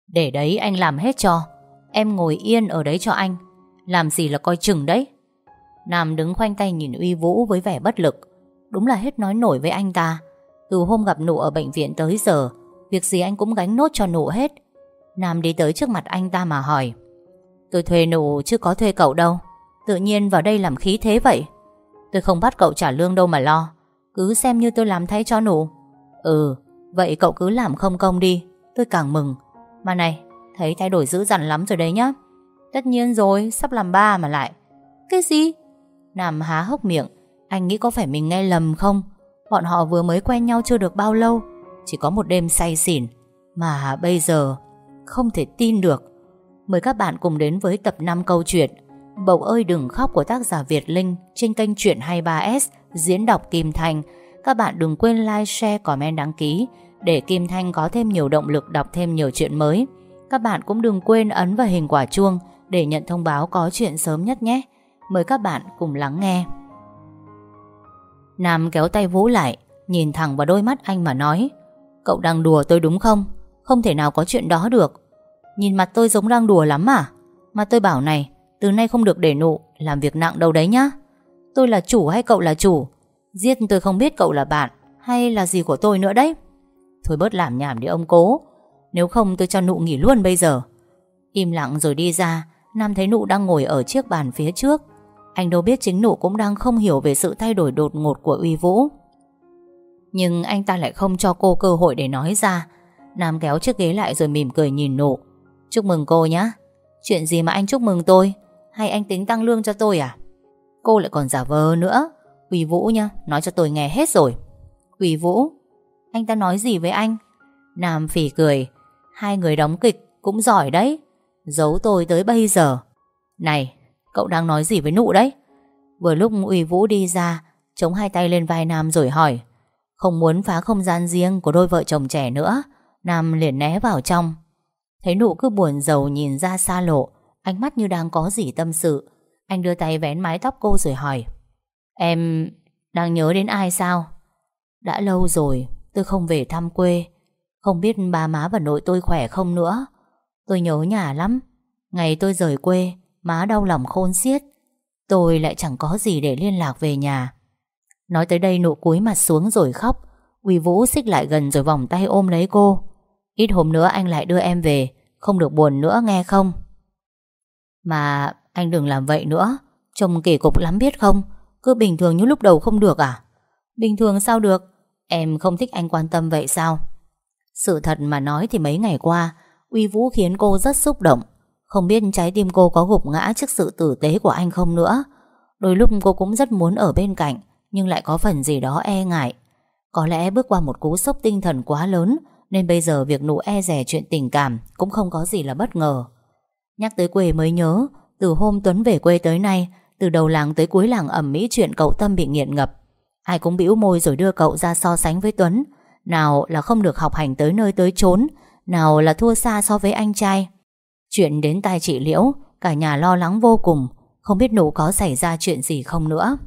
Để đấy anh làm hết cho. Em ngồi yên ở đấy cho anh. Làm gì là coi chừng đấy. Nam đứng khoanh tay nhìn Uy Vũ với vẻ bất lực. Đúng là hết nói nổi với anh ta. Từ hôm gặp Nụ ở bệnh viện tới giờ, việc gì anh cũng gánh nốt cho Nụ hết. Nam đi tới trước mặt anh ta mà hỏi: tôi thuê Nụ chứ có thuê cậu đâu. Tự nhiên vào đây làm khí thế vậy. Tôi không bắt cậu trả lương đâu mà lo. Cứ xem như tôi làm thay cho Nụ. Ừ, vậy cậu cứ làm không công đi, tôi càng mừng. Mà này, thấy thay đổi dữ dằn lắm rồi đấy nhá. Tất nhiên rồi, sắp làm ba mà lại. Cái gì? Nam há hốc miệng. Anh nghĩ có phải mình nghe lầm không? Bọn họ vừa mới quen nhau chưa được bao lâu, chỉ có một đêm say xỉn mà bây giờ không thể tin được. Mời các bạn cùng đến với tập 5 câu chuyện Bầu ơi đừng khóc của tác giả Việt Linh trên kênh Chuyện 23S diễn đọc Kim Thanh. Các bạn đừng quên like, share, comment, đăng ký để Kim Thanh có thêm nhiều động lực đọc thêm nhiều chuyện mới. Các bạn cũng đừng quên ấn vào hình quả chuông để nhận thông báo có chuyện sớm nhất nhé. Mời các bạn cùng lắng nghe. Nam kéo tay Vũ lại, nhìn thẳng vào đôi mắt anh mà nói: cậu đang đùa tôi đúng không? Không thể nào có chuyện đó được. Nhìn mặt tôi giống đang đùa lắm à? Mà tôi bảo này, từ nay không được để Nụ làm việc nặng đâu đấy nhá. Tôi là chủ hay cậu là chủ? Giết tôi không biết cậu là bạn hay là gì của tôi nữa đấy. Thôi bớt làm nhảm đi ông Cố. Nếu không tôi cho Nụ nghỉ luôn bây giờ. Im lặng rồi đi ra. Nam thấy Nụ đang ngồi ở chiếc bàn phía trước. Anh đâu biết chính Nụ cũng đang không hiểu về sự thay đổi đột ngột của Uy Vũ. Nhưng anh ta lại không cho cô cơ hội để nói ra. Nam kéo chiếc ghế lại rồi mỉm cười nhìn Nụ. Chúc mừng cô nhá. Chuyện gì mà anh chúc mừng tôi? Hay anh tính tăng lương cho tôi à? Cô lại còn giả vờ nữa. Uy Vũ nhá, nói cho tôi nghe hết rồi. Uy Vũ? Anh ta nói gì với anh? Nam phì cười. Hai người đóng kịch cũng giỏi đấy. Giấu tôi tới bây giờ. Này, cậu đang nói gì với Nụ đấy? Vừa lúc Uy Vũ đi ra, chống hai tay lên vai Nam rồi hỏi. Không muốn phá không gian riêng của đôi vợ chồng trẻ nữa, Nam liền né vào trong. Thấy Nụ cứ buồn rầu nhìn ra xa lộ, ánh mắt như đang có gì tâm sự. Anh đưa tay vén mái tóc cô rồi hỏi: em đang nhớ đến ai sao? Đã lâu rồi tôi không về thăm quê. Không biết ba má và nội tôi khỏe không nữa. Tôi nhớ nhà lắm. Ngày tôi rời quê, má đau lòng khôn xiết. Tôi lại chẳng có gì để liên lạc về nhà. Nói tới đây Nụ cúi mặt xuống rồi khóc. Uy Vũ xích lại gần rồi vòng tay ôm lấy cô. Ít hôm nữa anh lại đưa em về, không được buồn nữa nghe không? Mà anh đừng làm vậy nữa. Trông kỳ cục lắm biết không? Cứ bình thường như lúc đầu không được à? Bình thường sao được? Em không thích anh quan tâm vậy sao? Sự thật mà nói thì mấy ngày qua Uy Vũ khiến cô rất xúc động. Không biết trái tim cô có gục ngã trước sự tử tế của anh không nữa. Đôi lúc cô cũng rất muốn ở bên cạnh, nhưng lại có phần gì đó e ngại. Có lẽ bước qua một cú sốc tinh thần quá lớn, nên bây giờ việc Nụ e dè chuyện tình cảm cũng không có gì là bất ngờ. Nhắc tới quê mới nhớ, từ hôm Tuấn về quê tới nay, từ đầu làng tới cuối làng ầm ĩ chuyện cậu Tâm bị nghiện ngập. Ai cũng bĩu môi rồi đưa cậu ra so sánh với Tuấn. Nào là không được học hành tới nơi tới chốn, nào là thua xa so với anh trai. Chuyện đến tai chị Liễu, cả nhà lo lắng vô cùng, không biết Nụ có xảy ra chuyện gì không nữa.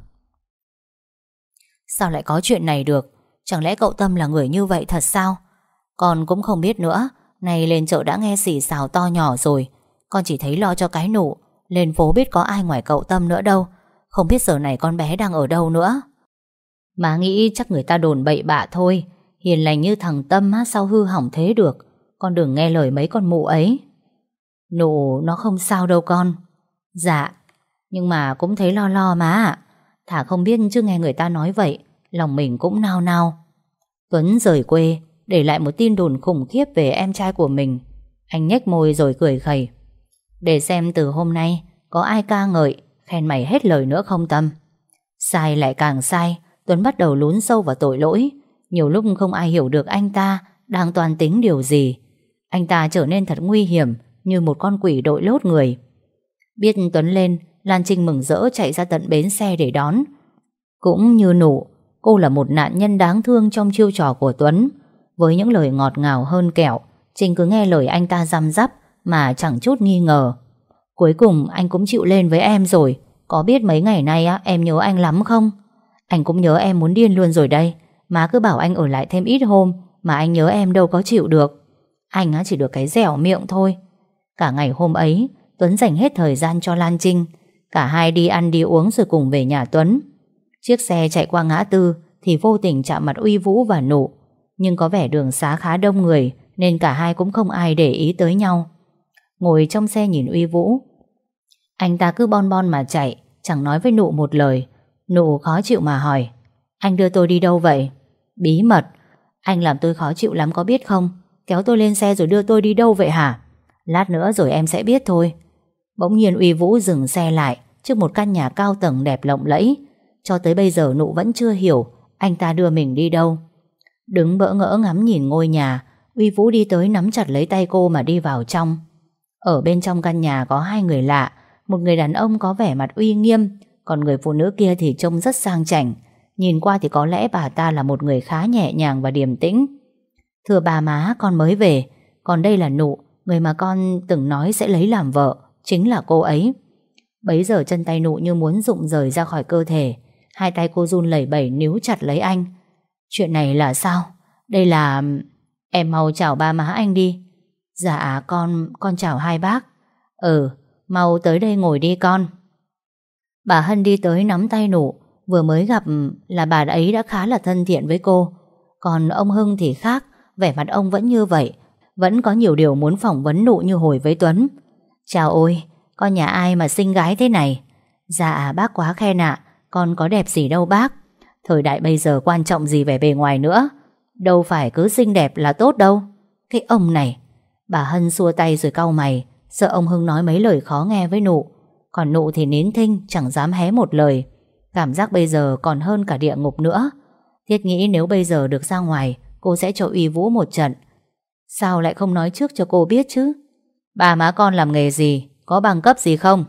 Sao lại có chuyện này được? Chẳng lẽ cậu Tâm là người như vậy thật sao? Con cũng không biết nữa. Này lên chợ đã nghe xì xào to nhỏ rồi. Con chỉ thấy lo cho cái Nụ. Lên phố biết có ai ngoài cậu Tâm nữa đâu. Không biết giờ này con bé đang ở đâu nữa. Má nghĩ chắc người ta đồn bậy bạ thôi. Hiền lành như thằng Tâm sao hư hỏng thế được. Con đừng nghe lời mấy con mụ ấy. Nụ nó không sao đâu con. Dạ, nhưng mà cũng thấy lo lo má ạ. Thả không biết chứ nghe người ta nói vậy, lòng mình cũng nao nao. Tuấn rời quê, để lại một tin đồn khủng khiếp về em trai của mình. Anh nhếch môi rồi cười khẩy. Để xem từ hôm nay có ai ca ngợi, khen mày hết lời nữa không Tâm. Sai lại càng sai, Tuấn bắt đầu lún sâu vào tội lỗi. Nhiều lúc không ai hiểu được anh ta đang toan tính điều gì. Anh ta trở nên thật nguy hiểm, như một con quỷ đội lốt người. Biết Tuấn lên, Lan Trinh mừng rỡ chạy ra tận bến xe để đón. Cũng như Nụ, cô là một nạn nhân đáng thương trong chiêu trò của Tuấn. Với những lời ngọt ngào hơn kẹo, Trinh cứ nghe lời anh ta răm rắp mà chẳng chút nghi ngờ. Cuối cùng anh cũng chịu lên với em rồi. Có biết mấy ngày nay em nhớ anh lắm không? Anh cũng nhớ em muốn điên luôn rồi đây. Má cứ bảo anh ở lại thêm ít hôm, mà anh nhớ em đâu có chịu được. Anh á chỉ được cái dẻo miệng thôi. Cả ngày hôm ấy Tuấn dành hết thời gian cho Lan Trinh. Cả hai đi ăn đi uống rồi cùng về nhà Tuấn. Chiếc xe chạy qua ngã tư thì vô tình chạm mặt Uy Vũ và Nụ. Nhưng có vẻ đường xá khá đông người nên cả hai cũng không ai để ý tới nhau. Ngồi trong xe nhìn Uy Vũ, anh ta cứ bon bon mà chạy, chẳng nói với Nụ một lời. Nụ khó chịu mà hỏi: anh đưa tôi đi đâu vậy? Bí mật. Anh làm tôi khó chịu lắm có biết không? Kéo tôi lên xe rồi đưa tôi đi đâu vậy hả? Lát nữa rồi em sẽ biết thôi. Bỗng nhiên Uy Vũ dừng xe lại trước một căn nhà cao tầng đẹp lộng lẫy. Cho tới bây giờ Nụ vẫn chưa hiểu anh ta đưa mình đi đâu. Đứng bỡ ngỡ ngắm nhìn ngôi nhà, Uy Vũ đi tới nắm chặt lấy tay cô mà đi vào trong. Ở bên trong căn nhà có hai người lạ. Một người đàn ông có vẻ mặt uy nghiêm, còn người phụ nữ kia thì trông rất sang chảnh. Nhìn qua thì có lẽ bà ta là một người khá nhẹ nhàng và điềm tĩnh. Thưa bà má, con mới về. Còn đây là Nụ, người mà con từng nói sẽ lấy làm vợ. Chính là cô ấy. Bấy giờ chân tay Nụ như muốn rụng rời ra khỏi cơ thể. Hai tay cô run lẩy bẩy níu chặt lấy anh. Chuyện này là sao? Đây là... Em mau chào ba má anh đi. Dạ con chào hai bác. Mau tới đây ngồi đi con. Bà Hân đi tới nắm tay Nụ. Vừa mới gặp là bà ấy đã khá là thân thiện với cô. Còn ông Hưng thì khác. Vẻ mặt ông vẫn như vậy. Vẫn có nhiều điều muốn phỏng vấn Nụ như hồi với Tuấn. Chào ôi, con nhà ai mà xinh gái thế này? Dạ bác quá khen ạ. Con có đẹp gì đâu bác. Thời đại bây giờ quan trọng gì về bề ngoài nữa. Đâu phải cứ xinh đẹp là tốt đâu. Cái ông này. Bà Hân xua tay rồi cau mày, sợ ông Hưng nói mấy lời khó nghe với Nụ. Còn Nụ thì nín thinh, chẳng dám hé một lời. Cảm giác bây giờ còn hơn cả địa ngục nữa. Thiết nghĩ nếu bây giờ được ra ngoài, cô sẽ cho Uy Vũ một trận. Sao lại không nói trước cho cô biết chứ? Bà má con làm nghề gì? Có bằng cấp gì không?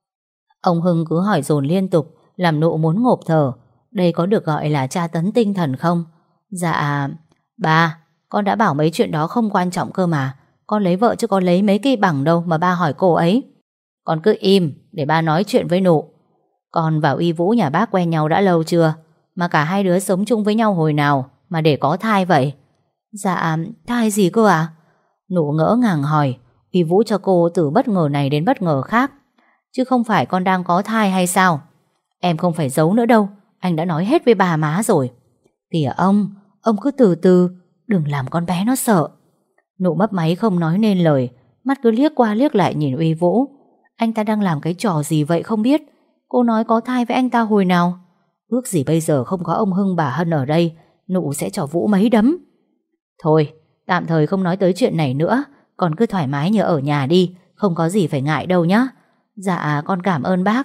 Ông Hưng cứ hỏi dồn liên tục, làm Nụ muốn ngộp thở. Đây có được gọi là tra tấn tinh thần không? Dạ bà, con đã bảo mấy chuyện đó không quan trọng cơ mà. Con lấy vợ chứ có lấy mấy cái bằng đâu mà ba hỏi cô ấy. Con cứ im để ba nói chuyện với Nụ. Con và Uy Vũ nhà bác quen nhau đã lâu chưa? Mà cả hai đứa sống chung với nhau hồi nào mà để có thai vậy? Dạ thai gì cơ à? Nụ ngỡ ngàng hỏi. Uy Vũ cho cô từ bất ngờ này đến bất ngờ khác. Chứ không phải con đang có thai hay sao? Em không phải giấu nữa đâu. Anh đã nói hết với bà má rồi. Kìa ông cứ từ từ, đừng làm con bé nó sợ. Nụ mấp máy không nói nên lời, mắt cứ liếc qua liếc lại nhìn Uy Vũ. Anh ta đang làm cái trò gì vậy không biết. Cô nói có thai với anh ta hồi nào? Ước gì bây giờ không có ông Hưng bà Hân ở đây, Nụ sẽ cho Vũ mấy đấm. Thôi, tạm thời không nói tới chuyện này nữa. Con cứ thoải mái như ở nhà đi, không có gì phải ngại đâu nhá. Dạ con cảm ơn bác.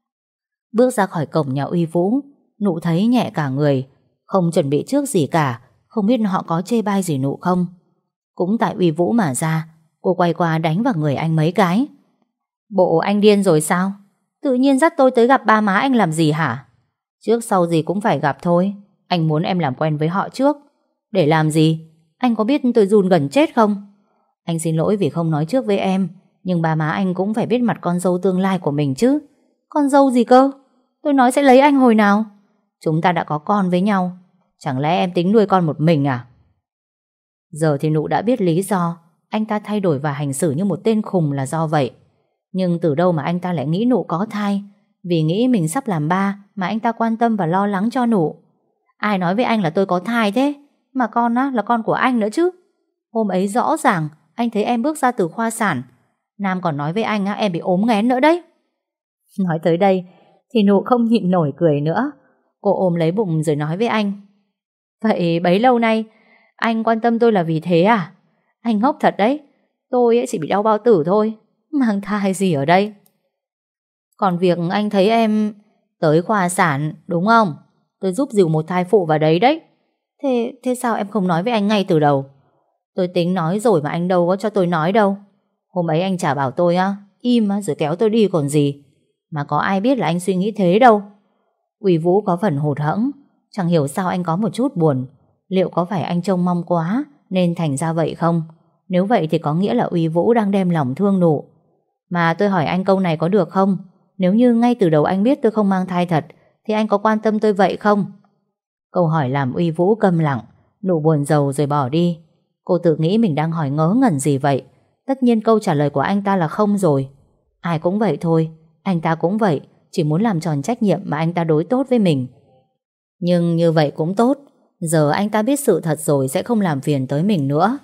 Bước ra khỏi cổng nhà Uy Vũ, Nụ thấy nhẹ cả người. Không chuẩn bị trước gì cả. Không biết họ có chê bai gì Nụ không. Cũng tại Uy Vũ mà ra, cô quay qua đánh vào người anh mấy cái. Bộ anh điên rồi sao? Tự nhiên dắt tôi tới gặp ba má anh làm gì hả? Trước sau gì cũng phải gặp thôi. Anh muốn em làm quen với họ trước. Để làm gì? Anh có biết tôi run gần chết không? Anh xin lỗi vì không nói trước với em. Nhưng ba má anh cũng phải biết mặt con dâu tương lai của mình chứ. Con dâu gì cơ? Tôi nói sẽ lấy anh hồi nào? Chúng ta đã có con với nhau. Chẳng lẽ em tính nuôi con một mình à? Giờ thì Nụ đã biết lý do anh ta thay đổi và hành xử như một tên khùng là do vậy. Nhưng từ đâu mà anh ta lại nghĩ Nụ có thai? Vì nghĩ mình sắp làm ba mà anh ta quan tâm và lo lắng cho Nụ. Ai nói với anh là tôi có thai thế? Mà con á, là con của anh nữa chứ. Hôm ấy rõ ràng anh thấy em bước ra từ khoa sản. Nam còn nói với anh á, em bị ốm nghén nữa đấy. Nói tới đây thì Nụ không nhịn nổi cười nữa. Cô ôm lấy bụng rồi nói với anh: Vậy bấy lâu nay anh quan tâm tôi là vì thế à? Anh ngốc thật đấy. Tôi ấy chỉ bị đau bao tử thôi. Mang thai gì ở đây? Còn việc anh thấy em tới khoa sản đúng không? Tôi giúp dìu một thai phụ vào đấy đấy. Thế sao em không nói với anh ngay từ đầu? Tôi tính nói rồi mà anh đâu có cho tôi nói đâu. Hôm ấy anh chả bảo tôi á, im á, rồi kéo tôi đi còn gì. Mà có ai biết là anh suy nghĩ thế đâu. Uy Vũ có phần hụt hẫng. Chẳng hiểu sao anh có một chút buồn. Liệu có phải anh trông mong quá nên thành ra vậy không? Nếu vậy thì có nghĩa là Uy Vũ đang đem lòng thương Nụ. Mà tôi hỏi anh câu này có được không? Nếu như ngay từ đầu anh biết tôi không mang thai thật thì anh có quan tâm tôi vậy không? Câu hỏi làm Uy Vũ câm lặng. Nụ buồn rầu rồi bỏ đi. Cô tự nghĩ mình đang hỏi ngớ ngẩn gì vậy. Tất nhiên câu trả lời của anh ta là không rồi. Ai cũng vậy thôi, anh ta cũng vậy, chỉ muốn làm tròn trách nhiệm mà anh ta đối tốt với mình. Nhưng như vậy cũng tốt, giờ anh ta biết sự thật rồi sẽ không làm phiền tới mình nữa.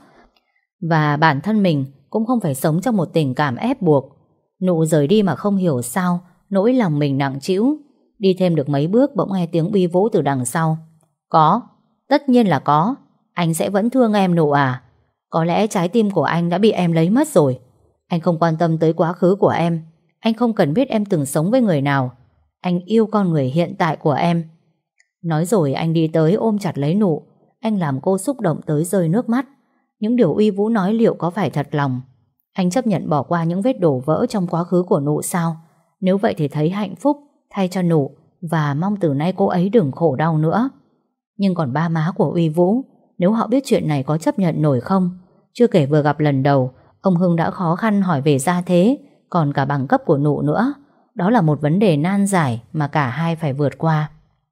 Và bản thân mình cũng không phải sống trong một tình cảm ép buộc. Nụ rời đi mà không hiểu sao, nỗi lòng mình nặng trĩu. Đi thêm được mấy bước bỗng nghe tiếng uy vũ từ đằng sau. Có, tất nhiên là có. Anh sẽ vẫn thương em Nụ à? Có lẽ trái tim của anh đã bị em lấy mất rồi. Anh không quan tâm tới quá khứ của em. Anh không cần biết em từng sống với người nào. Anh yêu con người hiện tại của em. Nói rồi anh đi tới ôm chặt lấy Nụ. Anh làm cô xúc động tới rơi nước mắt. Những điều uy vũ nói liệu có phải thật lòng? Anh chấp nhận bỏ qua những vết đổ vỡ trong quá khứ của Nụ sao? Nếu vậy thì thấy hạnh phúc thay cho Nụ, và mong từ nay cô ấy đừng khổ đau nữa. Nhưng còn ba má của Uy Vũ, nếu họ biết chuyện này có chấp nhận nổi không? Chưa kể vừa gặp lần đầu, ông Hưng đã khó khăn hỏi về gia thế, còn cả bằng cấp của Nụ nữa. Đó là một vấn đề nan giải mà cả hai phải vượt qua.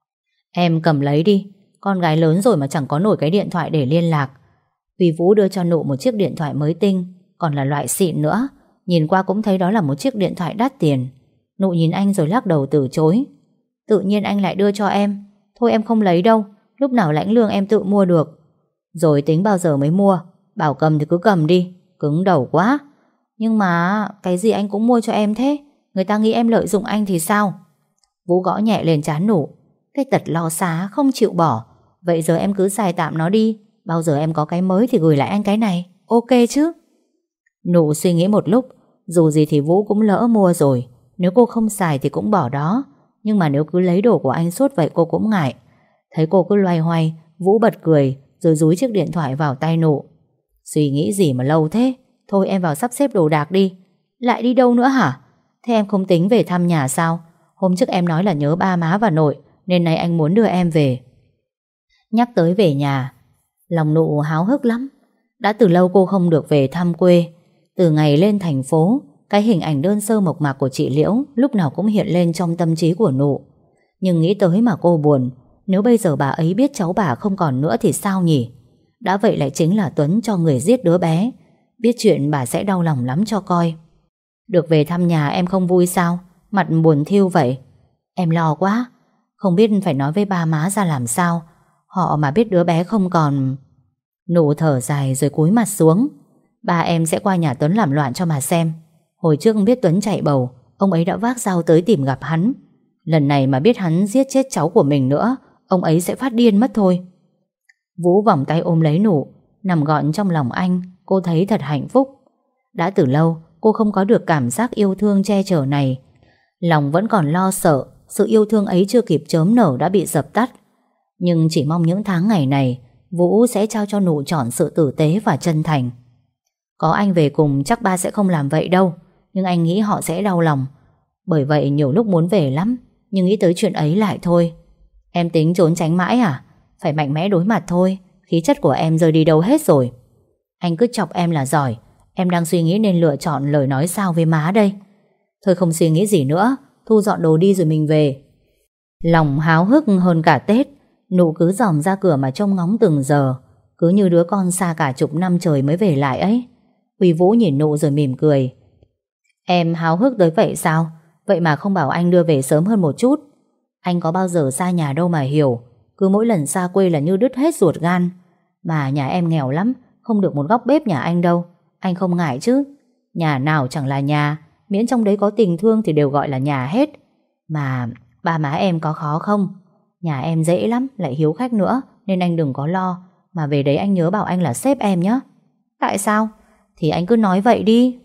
Em cầm lấy đi, con gái lớn rồi mà chẳng có nổi cái điện thoại để liên lạc. Uy Vũ đưa cho Nụ một chiếc điện thoại mới tinh, còn là loại xịn nữa. Nhìn qua cũng thấy đó là một chiếc điện thoại đắt tiền. Nụ nhìn anh rồi lắc đầu từ chối. Tự nhiên anh lại đưa cho em. Thôi em không lấy đâu, lúc nào lãnh lương em tự mua được. Rồi tính bao giờ mới mua. Bảo cầm thì cứ cầm đi, cứng đầu quá. Nhưng mà cái gì anh cũng mua cho em thế, người ta nghĩ em lợi dụng anh thì sao? Vũ gõ nhẹ lên trán Nụ. Cái tật lo xa không chịu bỏ. Vậy giờ em cứ xài tạm nó đi, bao giờ em có cái mới thì gửi lại anh cái này, ok chứ? Nụ suy nghĩ một lúc. Dù gì thì Vũ cũng lỡ mua rồi, nếu cô không xài thì cũng bỏ đó. Nhưng mà nếu cứ lấy đồ của anh suốt vậy cô cũng ngại. Thấy cô cứ loay hoay, Vũ bật cười rồi dúi chiếc điện thoại vào tay Nụ. Suy nghĩ gì mà lâu thế? Thôi em vào sắp xếp đồ đạc đi. Lại đi đâu nữa hả? Thế em không tính về thăm nhà sao? Hôm trước em nói là nhớ ba má và nội, nên nay anh muốn đưa em về. Nhắc tới về nhà, lòng Nụ háo hức lắm. Đã từ lâu cô không được về thăm quê. Từ ngày lên thành phố, cái hình ảnh đơn sơ mộc mạc của chị Liễu lúc nào cũng hiện lên trong tâm trí của Nụ. Nhưng nghĩ tới mà cô buồn. Nếu bây giờ bà ấy biết cháu bà không còn nữa thì sao nhỉ? Đã vậy lại chính là Tuấn cho người giết đứa bé. Biết chuyện bà sẽ đau lòng lắm cho coi. Được về thăm nhà em không vui sao? Mặt buồn thiu vậy. Em lo quá, không biết phải nói với ba má ra làm sao. Họ mà biết đứa bé không còn... Nụ thở dài rồi cúi mặt xuống. Ba em sẽ qua nhà Tuấn làm loạn cho mà xem. Hồi trước biết Tuấn chạy bầu, ông ấy đã vác dao tới tìm gặp hắn. Lần này mà biết hắn giết chết cháu của mình nữa, ông ấy sẽ phát điên mất thôi. Vũ vòng tay ôm lấy Nụ, nằm gọn trong lòng anh. Cô thấy thật hạnh phúc. Đã từ lâu cô không có được cảm giác yêu thương che chở này. Lòng vẫn còn lo sợ sự yêu thương ấy chưa kịp chớm nở đã bị dập tắt. Nhưng chỉ mong những tháng ngày này Vũ sẽ trao cho Nụ trọn sự tử tế và chân thành. Có anh về cùng chắc ba sẽ không làm vậy đâu, nhưng anh nghĩ họ sẽ đau lòng. Bởi vậy nhiều lúc muốn về lắm, nhưng nghĩ tới chuyện ấy lại thôi. Em tính trốn tránh mãi à? Phải mạnh mẽ đối mặt thôi. Khí chất của em rơi đi đâu hết rồi? Anh cứ chọc em là giỏi. Em đang suy nghĩ nên lựa chọn lời nói sao với má đây. Thôi không suy nghĩ gì nữa, thu dọn đồ đi rồi mình về. Lòng háo hức hơn cả Tết, Nụ cứ dòm ra cửa mà trông ngóng từng giờ, cứ như đứa con xa cả chục năm trời mới về lại ấy. Uy Vũ nhìn Nụ rồi mỉm cười. Em háo hức tới vậy sao? Vậy mà không bảo anh đưa về sớm hơn một chút. Anh có bao giờ xa nhà đâu mà hiểu. Cứ mỗi lần xa quê là như đứt hết ruột gan. Mà nhà em nghèo lắm, không được một góc bếp nhà anh đâu. Anh không ngại chứ? Nhà nào chẳng là nhà, miễn trong đấy có tình thương thì đều gọi là nhà hết. Mà ba má em có khó không? Nhà em dễ lắm, lại hiếu khách nữa, nên anh đừng có lo. Mà về đấy anh nhớ bảo anh là sếp em nhé. Tại sao? Thì anh cứ nói vậy đi.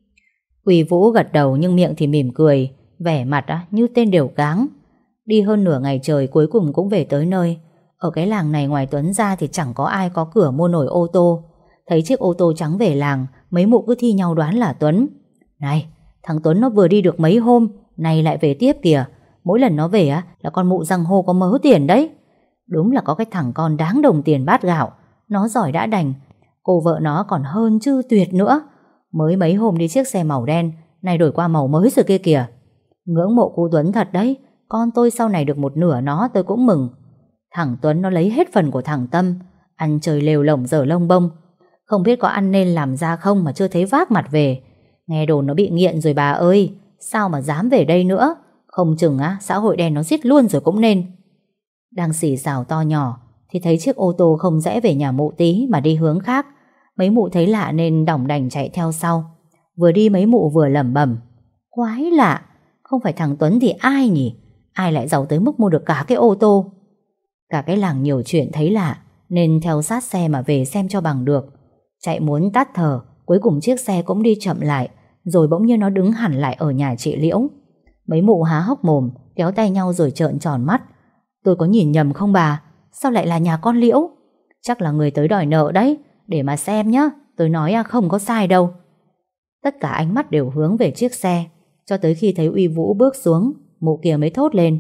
Uy Vũ gật đầu nhưng miệng thì mỉm cười, vẻ mặt như tên đều cáng. Đi hơn nửa ngày trời cuối cùng cũng về tới nơi. Ở cái làng này ngoài Tuấn ra thì chẳng có ai có cửa mua nổi ô tô. Thấy chiếc ô tô trắng về làng, mấy mụ cứ thi nhau đoán là Tuấn. Này, thằng Tuấn nó vừa đi được mấy hôm, nay lại về tiếp kìa. Mỗi lần nó về là con mụ răng hô có mớ tiền đấy. Đúng là có cái thằng con đáng đồng tiền bát gạo. Nó giỏi đã đành, cô vợ nó còn hơn chứ tuyệt nữa. Mới mấy hôm đi chiếc xe màu đen, nay đổi qua màu mới rồi kia kìa. Ngưỡng mộ cô Tuấn thật đấy. Con tôi sau này được một nửa nó tôi cũng mừng. Thằng Tuấn nó lấy hết phần của thằng Tâm, ăn chơi lêu lổng dở lông bông. Không biết có ăn nên làm ra không mà chưa thấy vác mặt về. Nghe đồn nó bị nghiện rồi bà ơi. Sao mà dám về đây nữa. Không chừng xã hội đen nó giết luôn rồi cũng nên. Đang xì xào to nhỏ thì thấy chiếc ô tô không rẽ về nhà mụ Tí mà đi hướng khác. Mấy mụ thấy lạ nên đỏng đành chạy theo sau. Vừa đi mấy mụ vừa lẩm bẩm: quái lạ, không phải thằng Tuấn thì ai nhỉ? Ai lại giàu tới mức mua được cả cái ô tô? Cả cái làng nhiều chuyện thấy lạ nên theo sát xe mà về xem cho bằng được. Chạy muốn tắt thở, cuối cùng chiếc xe cũng đi chậm lại, rồi bỗng nhiên nó đứng hẳn lại ở nhà chị Liễu. Mấy mụ há hốc mồm, kéo tay nhau rồi trợn tròn mắt. Tôi có nhìn nhầm không bà? Sao lại là nhà con Liễu? Chắc là người tới đòi nợ đấy. Để mà xem nhá, tôi nói không có sai đâu. Tất cả ánh mắt đều hướng về chiếc xe, cho tới khi thấy Uy Vũ bước xuống, mụ kia mới thốt lên: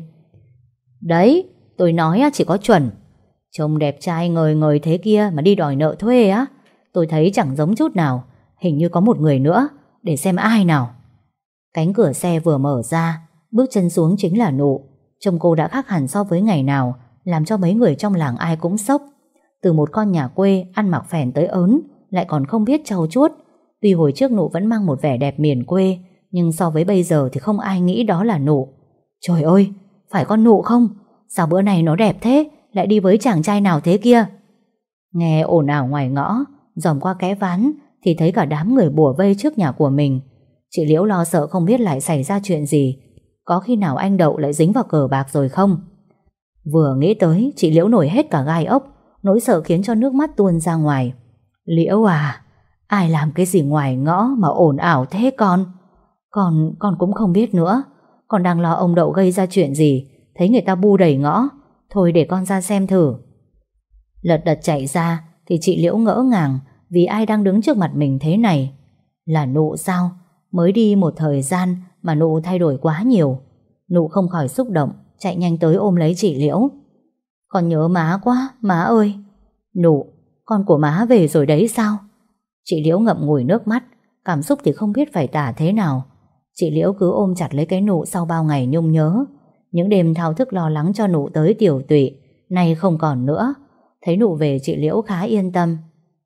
đấy, tôi nói chỉ có chuẩn. Trông đẹp trai ngời ngời thế kia mà đi đòi nợ thuê á. Tôi thấy chẳng giống chút nào. Hình như có một người nữa. Để xem ai nào. Cánh cửa xe vừa mở ra, bước chân xuống chính là Nụ. Trông cô đã khác hẳn so với ngày nào, làm cho mấy người trong làng ai cũng sốc. Từ một con nhà quê ăn mặc phèn tới ớn, lại còn không biết trau chuốt. Tuy hồi trước Nụ vẫn mang một vẻ đẹp miền quê, nhưng so với bây giờ thì không ai nghĩ đó là Nụ. Trời ơi, phải con Nụ không? Sao bữa này nó đẹp thế, lại đi với chàng trai nào thế kia? Nghe ồn ào ngoài ngõ, dòm qua kẽ ván thì thấy cả đám người bủa vây trước nhà của mình. Chị Liễu lo sợ không biết lại xảy ra chuyện gì. Có khi nào anh Đậu lại dính vào cờ bạc rồi không? Vừa nghĩ tới, chị Liễu nổi hết cả gai ốc. Nỗi sợ khiến cho nước mắt tuôn ra ngoài. Liễu à, ai làm cái gì ngoài ngõ mà ồn ào thế con? Con cũng không biết nữa. Con đang lo ông Đậu gây ra chuyện gì, thấy người ta bu đầy ngõ. Thôi để con ra xem thử. Lật đật chạy ra thì chị Liễu ngỡ ngàng vì ai đang đứng trước mặt mình thế này. Là Nụ sao? Mới đi một thời gian mà Nụ thay đổi quá nhiều. Nụ không khỏi xúc động, chạy nhanh tới ôm lấy chị Liễu. Con nhớ má quá, má ơi. Nụ, con của má về rồi đấy sao? Chị Liễu ngậm ngùi nước mắt, cảm xúc thì không biết phải tả thế nào. Chị Liễu cứ ôm chặt lấy cái Nụ sau bao ngày nhung nhớ. Những đêm thao thức lo lắng cho Nụ tới tiểu tụy nay không còn nữa. Thấy Nụ về chị Liễu khá yên tâm.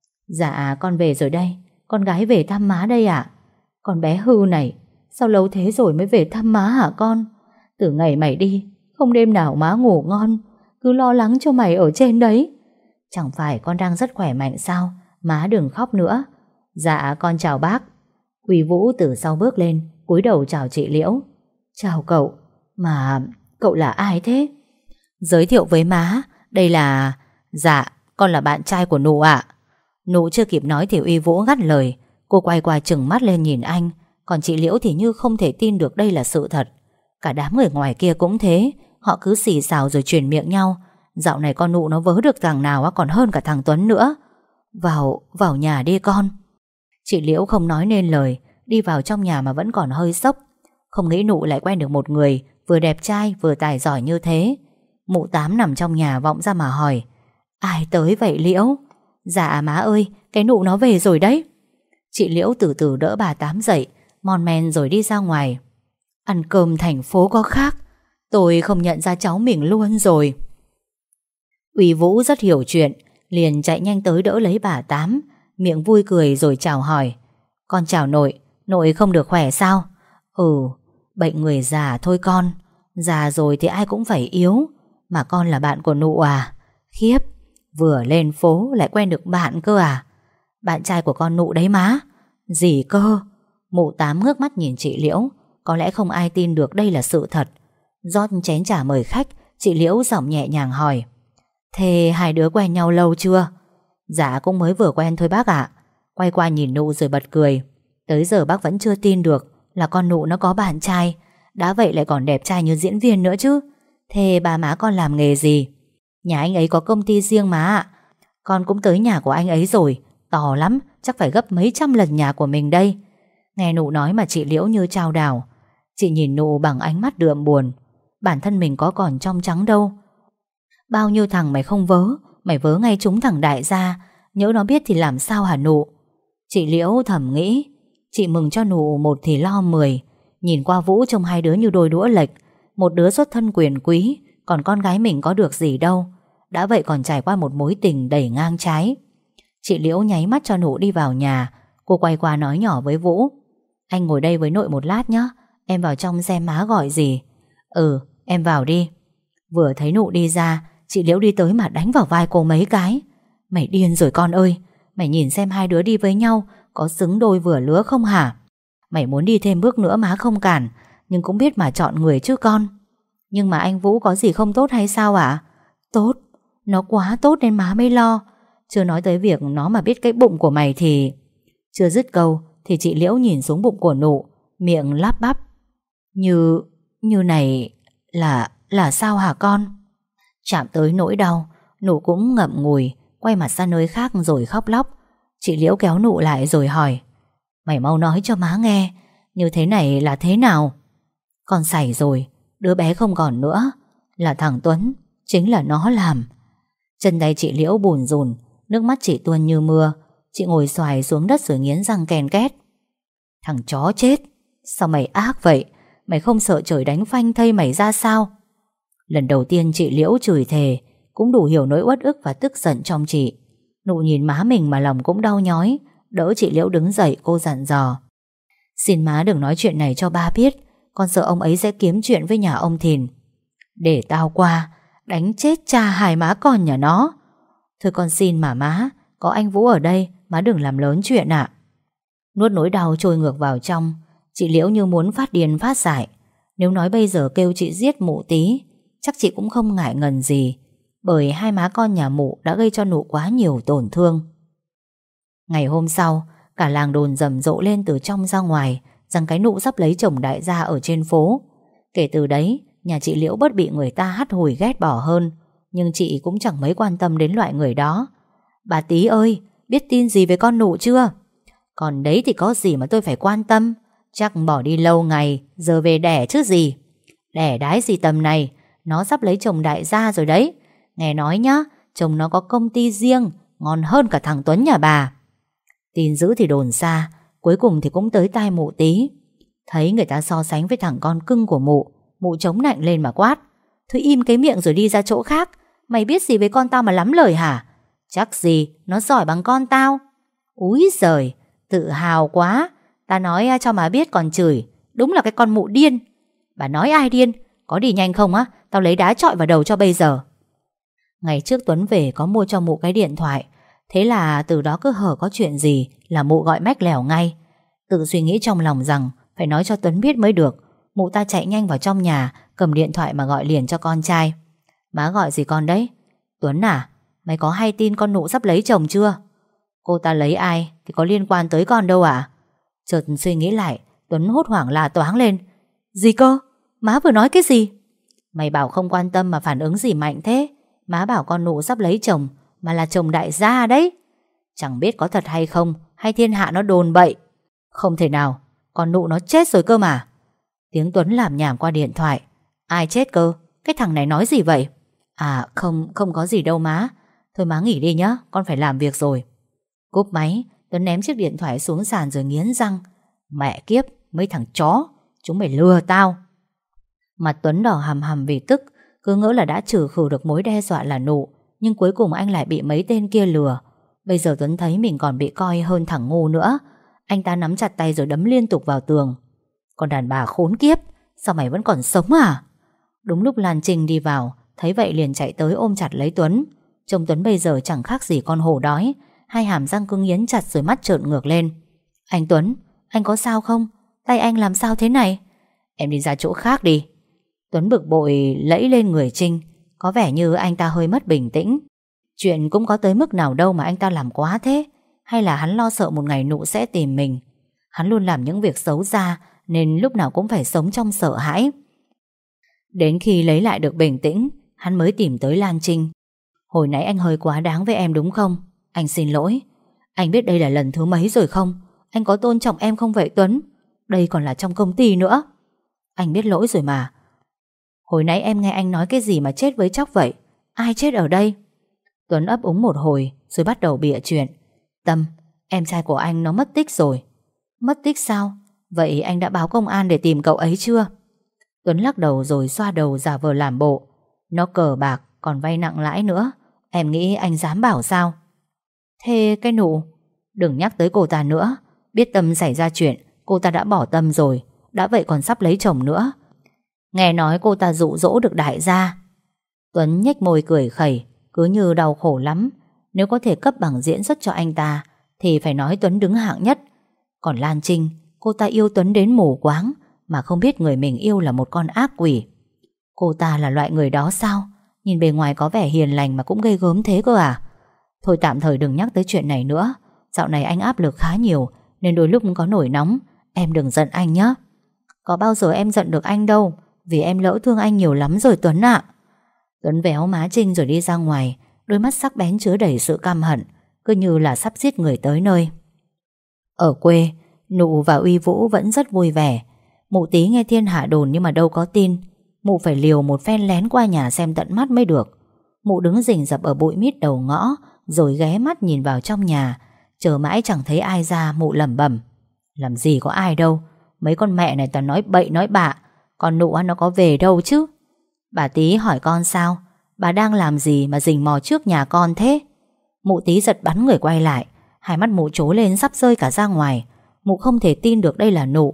Dạ con về rồi đây. Con gái về thăm má đây ạ. Con bé hư này, sao lâu thế rồi mới về thăm má hả con? Từ ngày mày đi, không đêm nào má ngủ ngon, cứ lo lắng cho mày ở trên đấy. Chẳng phải con đang rất khỏe mạnh sao? Má đừng khóc nữa. Dạ con chào bác. Uy Vũ từ sau bước lên, cúi đầu chào chị Liễu. Chào cậu. Mà cậu là ai thế? Giới thiệu với má, đây là... Dạ, con là bạn trai của Nụ ạ. Nụ chưa kịp nói thì Uy Vũ ngắt lời. Cô quay qua trừng mắt lên nhìn anh. Còn chị Liễu thì như không thể tin được đây là sự thật. Cả đám người ngoài kia cũng thế. Họ cứ xì xào rồi truyền miệng nhau. Dạo này con Nụ nó vớ được thằng nào còn hơn cả thằng Tuấn nữa. Vào nhà đi con. Chị Liễu không nói nên lời, đi vào trong nhà mà vẫn còn hơi sốc. Không nghĩ Nụ lại quen được một người vừa đẹp trai vừa tài giỏi như thế. Mụ Tám nằm trong nhà vọng ra mà hỏi: ai tới vậy Liễu? Dạ má ơi, cái Nụ nó về rồi đấy. Chị Liễu từ từ đỡ bà Tám dậy, mon men rồi đi ra ngoài. Ăn cơm thành phố có khác, tôi không nhận ra cháu mình luôn rồi. Uy Vũ rất hiểu chuyện, liền chạy nhanh tới đỡ lấy bà Tám, miệng vui cười rồi chào hỏi. Con chào nội, nội không được khỏe sao? Bệnh người già thôi con. Già rồi thì ai cũng phải yếu. Mà con là bạn của Nụ à? Khiếp, vừa lên phố lại quen được bạn cơ à? Bạn trai của con Nụ đấy má. Gì cơ? Mụ Tám ngước mắt nhìn chị Liễu. Có lẽ không ai tin được đây là sự thật. Rót chén trà mời khách, chị Liễu giọng nhẹ nhàng hỏi: thế hai đứa quen nhau lâu chưa? Dạ cũng mới vừa quen thôi bác ạ. Quay qua nhìn Nụ rồi bật cười. Tới giờ bác vẫn chưa tin được là con Nụ nó có bạn trai. Đã vậy lại còn đẹp trai như diễn viên nữa chứ. Thế bà má con làm nghề gì? Nhà anh ấy có công ty riêng má ạ. Con cũng tới nhà của anh ấy rồi. To lắm, chắc phải gấp mấy trăm lần nhà của mình đây. Nghe Nụ nói mà chị Liễu như chao đảo. Chị nhìn Nụ bằng ánh mắt đượm buồn. Bản thân mình có còn trong trắng đâu. Bao nhiêu thằng mày không vớ, mày vớ ngay trúng thằng đại gia. Nhỡ nó biết thì làm sao hả Nụ? Chị Liễu thầm nghĩ. Chị mừng cho Nụ một thì lo 10. Nhìn qua Vũ trông hai đứa như đôi đũa lệch. Một đứa xuất thân quyền quý, còn con gái mình có được gì đâu. Đã vậy còn trải qua một mối tình đầy ngang trái. Chị Liễu nháy mắt cho Nụ đi vào nhà. Cô quay qua nói nhỏ với Vũ: Anh ngồi đây với nội một lát nhé, em vào trong xem má gọi gì. Ừ, em vào đi. Vừa thấy Nụ đi ra, chị Liễu đi tới mà đánh vào vai cô mấy cái. Mày điên rồi con ơi. Mày nhìn xem hai đứa đi với nhau có xứng đôi vừa lứa không hả? Mày muốn đi thêm bước nữa má không cản, nhưng cũng biết mà chọn người chứ con. Nhưng mà anh Vũ có gì không tốt hay sao ạ? Tốt, nó quá tốt nên má mới lo. Chưa nói tới việc nó mà biết cái bụng của mày thì... Chưa dứt câu thì chị Liễu nhìn xuống bụng của Nụ, miệng lắp bắp: Như này là sao hả con? Chạm tới nỗi đau, Nụ cũng ngậm ngùi, quay mặt ra nơi khác rồi khóc lóc. Chị Liễu kéo Nụ lại rồi hỏi: Mày mau nói cho má nghe, như thế này là thế nào? Con sảy rồi, đứa bé không còn nữa. Là thằng Tuấn, chính là nó làm. Chân tay chị Liễu bùn rùn, nước mắt chị tuôn như mưa. Chị ngồi xoài xuống đất rồi nghiến răng ken két. Thằng chó chết, sao mày ác vậy? Mày không sợ trời đánh phanh thây mày ra sao? Lần đầu tiên chị Liễu chửi thề, cũng đủ hiểu nỗi uất ức và tức giận trong chị. Nụ nhìn má mình mà lòng cũng đau nhói. Đỡ chị Liễu đứng dậy, cô dặn dò: Xin má đừng nói chuyện này cho ba biết, con sợ ông ấy sẽ kiếm chuyện với nhà ông Thìn. Để tao qua đánh chết cha hai má con nhà nó. Thôi con xin mà má, có anh Vũ ở đây, má đừng làm lớn chuyện ạ. Nuốt nỗi đau trôi ngược vào trong, chị Liễu như muốn phát điên phát dại. Nếu nói bây giờ kêu chị giết Mụ Tí, chắc chị cũng không ngại ngần gì, bởi hai má con nhà Mụ đã gây cho Nụ quá nhiều tổn thương. Ngày hôm sau, cả làng đồn rầm rộ lên từ trong ra ngoài rằng cái Nụ sắp lấy chồng đại gia ở trên phố. Kể từ đấy, nhà chị Liễu bớt bị người ta hắt hủi ghét bỏ hơn. Nhưng chị cũng chẳng mấy quan tâm đến loại người đó. Bà Tí ơi, biết tin gì về con Nụ chưa? Còn đấy thì có gì mà tôi phải quan tâm. Chắc bỏ đi lâu ngày, giờ về đẻ chứ gì. Đẻ đái gì tầm này, nó sắp lấy chồng đại gia rồi đấy. Nghe nói nhá, chồng nó có công ty riêng, ngon hơn cả thằng Tuấn nhà bà. Tin dữ thì đồn xa, cuối cùng thì cũng tới tai Mụ Tí. Thấy người ta so sánh với thằng con cưng của Mụ, Mụ chống nạnh lên mà quát: Thôi im cái miệng rồi đi ra chỗ khác. Mày biết gì về con tao mà lắm lời hả? Chắc gì nó giỏi bằng con tao. Úi giời, tự hào quá. Ta nói cho mà biết còn chửi. Đúng là cái con Mụ điên. Bà nói ai điên? Có đi nhanh không á? Tao lấy đá chọi vào đầu cho bây giờ. Ngày trước Tuấn về có mua cho Mụ cái điện thoại. Thế là từ đó cứ hở có chuyện gì là Mụ gọi mách lèo ngay. Tự suy nghĩ trong lòng rằng phải nói cho Tuấn biết mới được. Mụ ta chạy nhanh vào trong nhà, cầm điện thoại mà gọi liền cho con trai. Má gọi gì con đấy? Tuấn à, mày có hay tin con Nụ sắp lấy chồng chưa? Cô ta lấy ai thì có liên quan tới con đâu à? Chợt suy nghĩ lại, Tuấn hốt hoảng la toáng lên: Gì cơ? Má vừa nói cái gì? Mày bảo không quan tâm mà phản ứng gì mạnh thế? Má bảo con Nụ sắp lấy chồng, mà là chồng đại gia đấy. Chẳng biết có thật hay không, hay thiên hạ nó đồn bậy. Không thể nào, con Nụ nó chết rồi cơ mà. Tiếng Tuấn làm nhảm qua điện thoại: Ai chết cơ? Cái thằng này nói gì vậy? À không có gì đâu má. Thôi má nghỉ đi nhá, con phải làm việc rồi. Cúp máy, Tuấn ném chiếc điện thoại xuống sàn rồi nghiến răng: Mẹ kiếp, mấy thằng chó, chúng mày lừa tao. Mặt Tuấn đỏ hằm hằm vì tức, cứ ngỡ là đã trừ khử được mối đe dọa là Nụ. Nhưng cuối cùng anh lại bị mấy tên kia lừa. Bây giờ Tuấn thấy mình còn bị coi hơn thằng ngu nữa. Anh ta nắm chặt tay rồi đấm liên tục vào tường. Con đàn bà khốn kiếp, sao mày vẫn còn sống à? Đúng lúc Lan Trinh đi vào, thấy vậy liền chạy tới ôm chặt lấy Tuấn. Trông Tuấn bây giờ chẳng khác gì con hổ đói, hai hàm răng cứng nghiến chặt rồi mắt trợn ngược lên. Anh Tuấn, anh có sao không? Tay anh làm sao thế này? Em đi ra chỗ khác đi. Tuấn bực bội lẫy lên người Trinh. Có vẻ như anh ta hơi mất bình tĩnh. Chuyện cũng có tới mức nào đâu mà anh ta làm quá thế. Hay là hắn lo sợ một ngày Nụ sẽ tìm mình? Hắn luôn làm những việc xấu xa, nên lúc nào cũng phải sống trong sợ hãi. Đến khi lấy lại được bình tĩnh, hắn mới tìm tới Lan Trinh. Hồi nãy anh hơi quá đáng với em đúng không? Anh xin lỗi. Anh biết đây là lần thứ mấy rồi không? Anh có tôn trọng em không vậy Tuấn? Đây còn là trong công ty nữa. Anh biết lỗi rồi mà. Hồi nãy em nghe anh nói cái gì mà chết với chóc vậy? Ai chết ở đây? Tuấn ấp úng một hồi rồi bắt đầu bịa chuyện. Tâm, em trai của anh nó mất tích rồi. Mất tích sao? Vậy anh đã báo công an để tìm cậu ấy chưa? Tuấn lắc đầu rồi xoa đầu giả vờ làm bộ. Nó cờ bạc còn vay nặng lãi nữa. Em nghĩ anh dám bảo sao? Thế cái Nụ? Đừng nhắc tới cô ta nữa. Biết Tâm xảy ra chuyện, cô ta đã bỏ Tâm rồi. Đã vậy còn sắp lấy chồng nữa. Nghe nói cô ta dụ dỗ được đại gia. Tuấn nhếch môi cười khẩy, cứ như đau khổ lắm. Nếu có thể cấp bằng diễn xuất cho anh ta thì phải nói Tuấn đứng hạng nhất. Còn Lan Trinh, cô ta yêu Tuấn đến mù quáng mà không biết người mình yêu là một con ác quỷ. Cô ta là loại người đó sao? Nhìn bề ngoài có vẻ hiền lành mà cũng ghê gớm thế cơ à? Thôi tạm thời đừng nhắc tới chuyện này nữa. Dạo này anh áp lực khá nhiều nên đôi lúc có nổi nóng. Em đừng giận anh nhé. Có bao giờ em giận được anh đâu, vì em lỡ thương anh nhiều lắm rồi Tuấn ạ. Tuấn véo má Trinh rồi đi ra ngoài, đôi mắt sắc bén chứa đầy sự căm hận, cứ như là sắp giết người tới nơi. Ở quê, Nụ và Uy Vũ vẫn rất vui vẻ. Mụ Tí nghe thiên hạ đồn nhưng mà đâu có tin. Mụ phải liều một phen lén qua nhà xem tận mắt mới được. Mụ đứng rình rập ở bụi mít đầu ngõ, rồi ghé mắt nhìn vào trong nhà. Chờ mãi chẳng thấy ai ra, mụ lẩm bẩm: làm gì có ai đâu, mấy con mẹ này toàn nói bậy nói bạ. Con Nụ nó có về đâu chứ? Bà Tí hỏi con sao? Bà đang làm gì mà rình mò trước nhà con thế? Mụ Tí giật bắn người quay lại. Hai mắt mụ trố lên sắp rơi cả ra ngoài. Mụ không thể tin được đây là Nụ.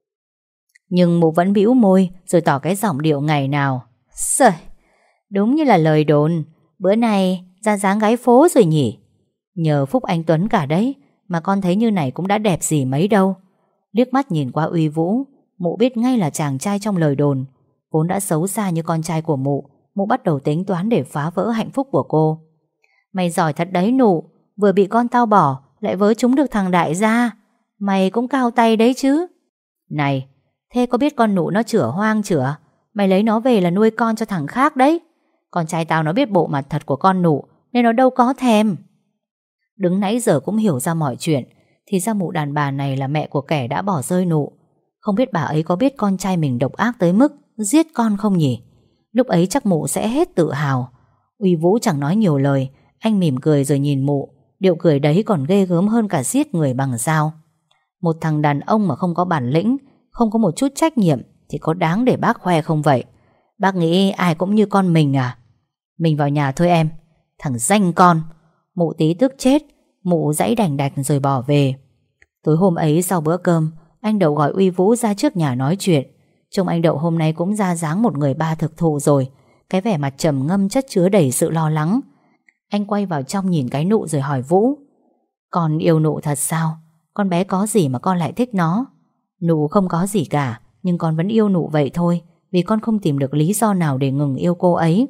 Nhưng mụ vẫn bĩu môi rồi tỏ cái giọng điệu ngày nào: Sời, đúng như là lời đồn, bữa nay ra dáng gái phố rồi nhỉ. Nhờ phúc anh Tuấn cả đấy, mà con thấy như này cũng đã đẹp gì mấy đâu. Liếc mắt nhìn qua Uy Vũ, mụ biết ngay là chàng trai trong lời đồn. Vốn đã xấu xa như con trai của mụ, mụ bắt đầu tính toán để phá vỡ hạnh phúc của cô. Mày giỏi thật đấy Nụ, vừa bị con tao bỏ lại vớ trúng được thằng đại gia. Mày cũng cao tay đấy chứ. Này, thế có biết con Nụ nó chửa hoang chửa? Mày lấy nó về là nuôi con cho thằng khác đấy. Con trai tao nó biết bộ mặt thật của con Nụ nên nó đâu có thèm. Đứng nãy giờ cũng hiểu ra mọi chuyện. Thì ra mụ đàn bà này là mẹ của kẻ đã bỏ rơi Nụ. Không biết bà ấy có biết con trai mình độc ác tới mức giết con không nhỉ? Lúc ấy chắc mụ sẽ hết tự hào. Uy Vũ chẳng nói nhiều lời. Anh mỉm cười rồi nhìn mụ. Điệu cười đấy còn ghê gớm hơn cả giết người bằng dao. Một thằng đàn ông mà không có bản lĩnh, không có một chút trách nhiệm thì có đáng để bác khoe không vậy? Bác nghĩ ai cũng như con mình à? Mình vào nhà thôi em. Thằng danh con. Mụ Tí tức chết. Mụ giãy đành đạch rồi bỏ về. Tối hôm ấy sau bữa cơm, anh Đậu gọi Uy Vũ ra trước nhà nói chuyện. Trông anh Đậu hôm nay cũng ra dáng một người ba thực thụ rồi. Cái vẻ mặt trầm ngâm chất chứa đầy sự lo lắng. Anh quay vào trong nhìn cái Nụ rồi hỏi Vũ: con yêu Nụ thật sao? Con bé có gì mà con lại thích nó? Nụ không có gì cả, nhưng con vẫn yêu Nụ vậy thôi, vì con không tìm được lý do nào để ngừng yêu cô ấy.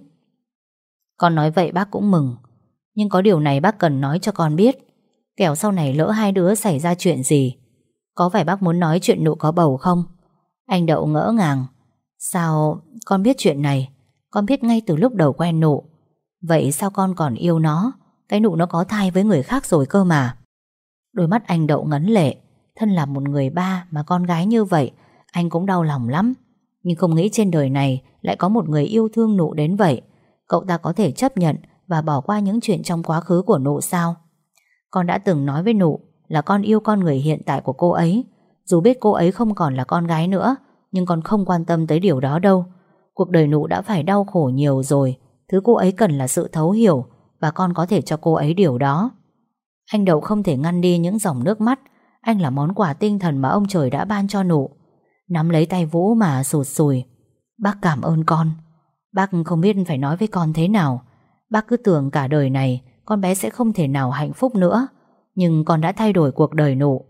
Con nói vậy bác cũng mừng, nhưng có điều này bác cần nói cho con biết, kẻo sau này lỡ hai đứa xảy ra chuyện gì. Có phải bác muốn nói chuyện Nụ có bầu không? Anh Đậu ngỡ ngàng. Sao con biết chuyện này? Con biết ngay từ lúc đầu quen Nụ. Vậy sao con còn yêu nó? Cái Nụ nó có thai với người khác rồi cơ mà. Đôi mắt anh Đậu ngấn lệ. Thân là một người ba mà con gái như vậy, anh cũng đau lòng lắm. Nhưng không nghĩ trên đời này lại có một người yêu thương Nụ đến vậy. Cậu ta có thể chấp nhận và bỏ qua những chuyện trong quá khứ của Nụ sao? Con đã từng nói với Nụ là con yêu con người hiện tại của cô ấy. Dù biết cô ấy không còn là con gái nữa, nhưng con không quan tâm tới điều đó đâu. Cuộc đời Nụ đã phải đau khổ nhiều rồi. Thứ cô ấy cần là sự thấu hiểu, và con có thể cho cô ấy điều đó. Anh Đậu không thể ngăn đi những dòng nước mắt. Anh là món quà tinh thần mà ông trời đã ban cho Nụ. Nắm lấy tay Vũ mà sụt sùi. Bác cảm ơn con. Bác không biết phải nói với con thế nào. Bác cứ tưởng cả đời này con bé sẽ không thể nào hạnh phúc nữa. Nhưng con đã thay đổi cuộc đời Nụ.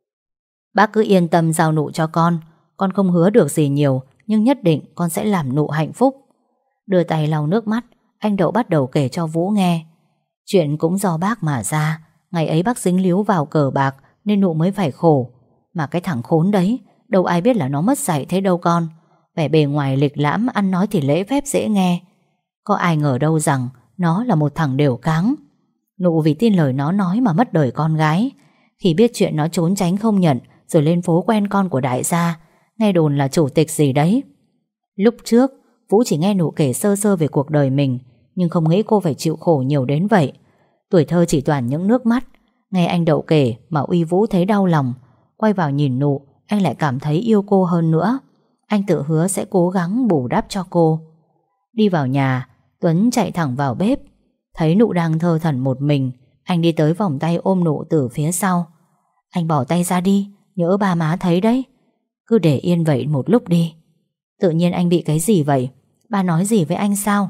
Bác cứ yên tâm giao Nụ cho con. Con không hứa được gì nhiều, nhưng nhất định con sẽ làm Nụ hạnh phúc. Đưa tay lau nước mắt, anh Đậu bắt đầu kể cho Vũ nghe. Chuyện cũng do bác mà ra. Ngày ấy bác dính líu vào cờ bạc nên Nụ mới phải khổ. Mà cái thằng khốn đấy, đâu ai biết là nó mất dạy thế đâu con. Vẻ bề ngoài lịch lãm, ăn nói thì lễ phép dễ nghe. Có ai ngờ đâu rằng nó là một thằng đều cáng. Nụ vì tin lời nó nói mà mất đời con gái. Khi biết chuyện nó trốn tránh không nhận, rồi lên phố quen con của đại gia, nghe đồn là chủ tịch gì đấy. Lúc trước Vũ chỉ nghe Nụ kể sơ sơ về cuộc đời mình, nhưng không nghĩ cô phải chịu khổ nhiều đến vậy. Tuổi thơ chỉ toàn những nước mắt. Nghe anh Đậu kể mà Uy Vũ thấy đau lòng. Quay vào nhìn Nụ, anh lại cảm thấy yêu cô hơn nữa. Anh tự hứa sẽ cố gắng bù đắp cho cô. Đi vào nhà, Tuấn chạy thẳng vào bếp. Thấy Nụ đang thơ thẩn một mình, Anh đi tới vòng tay ôm Nụ từ phía sau. Anh bỏ tay ra đi, nhỡ ba má thấy đấy. Cứ để yên vậy một lúc đi. Tự nhiên anh bị cái gì vậy? Ba nói gì với anh sao?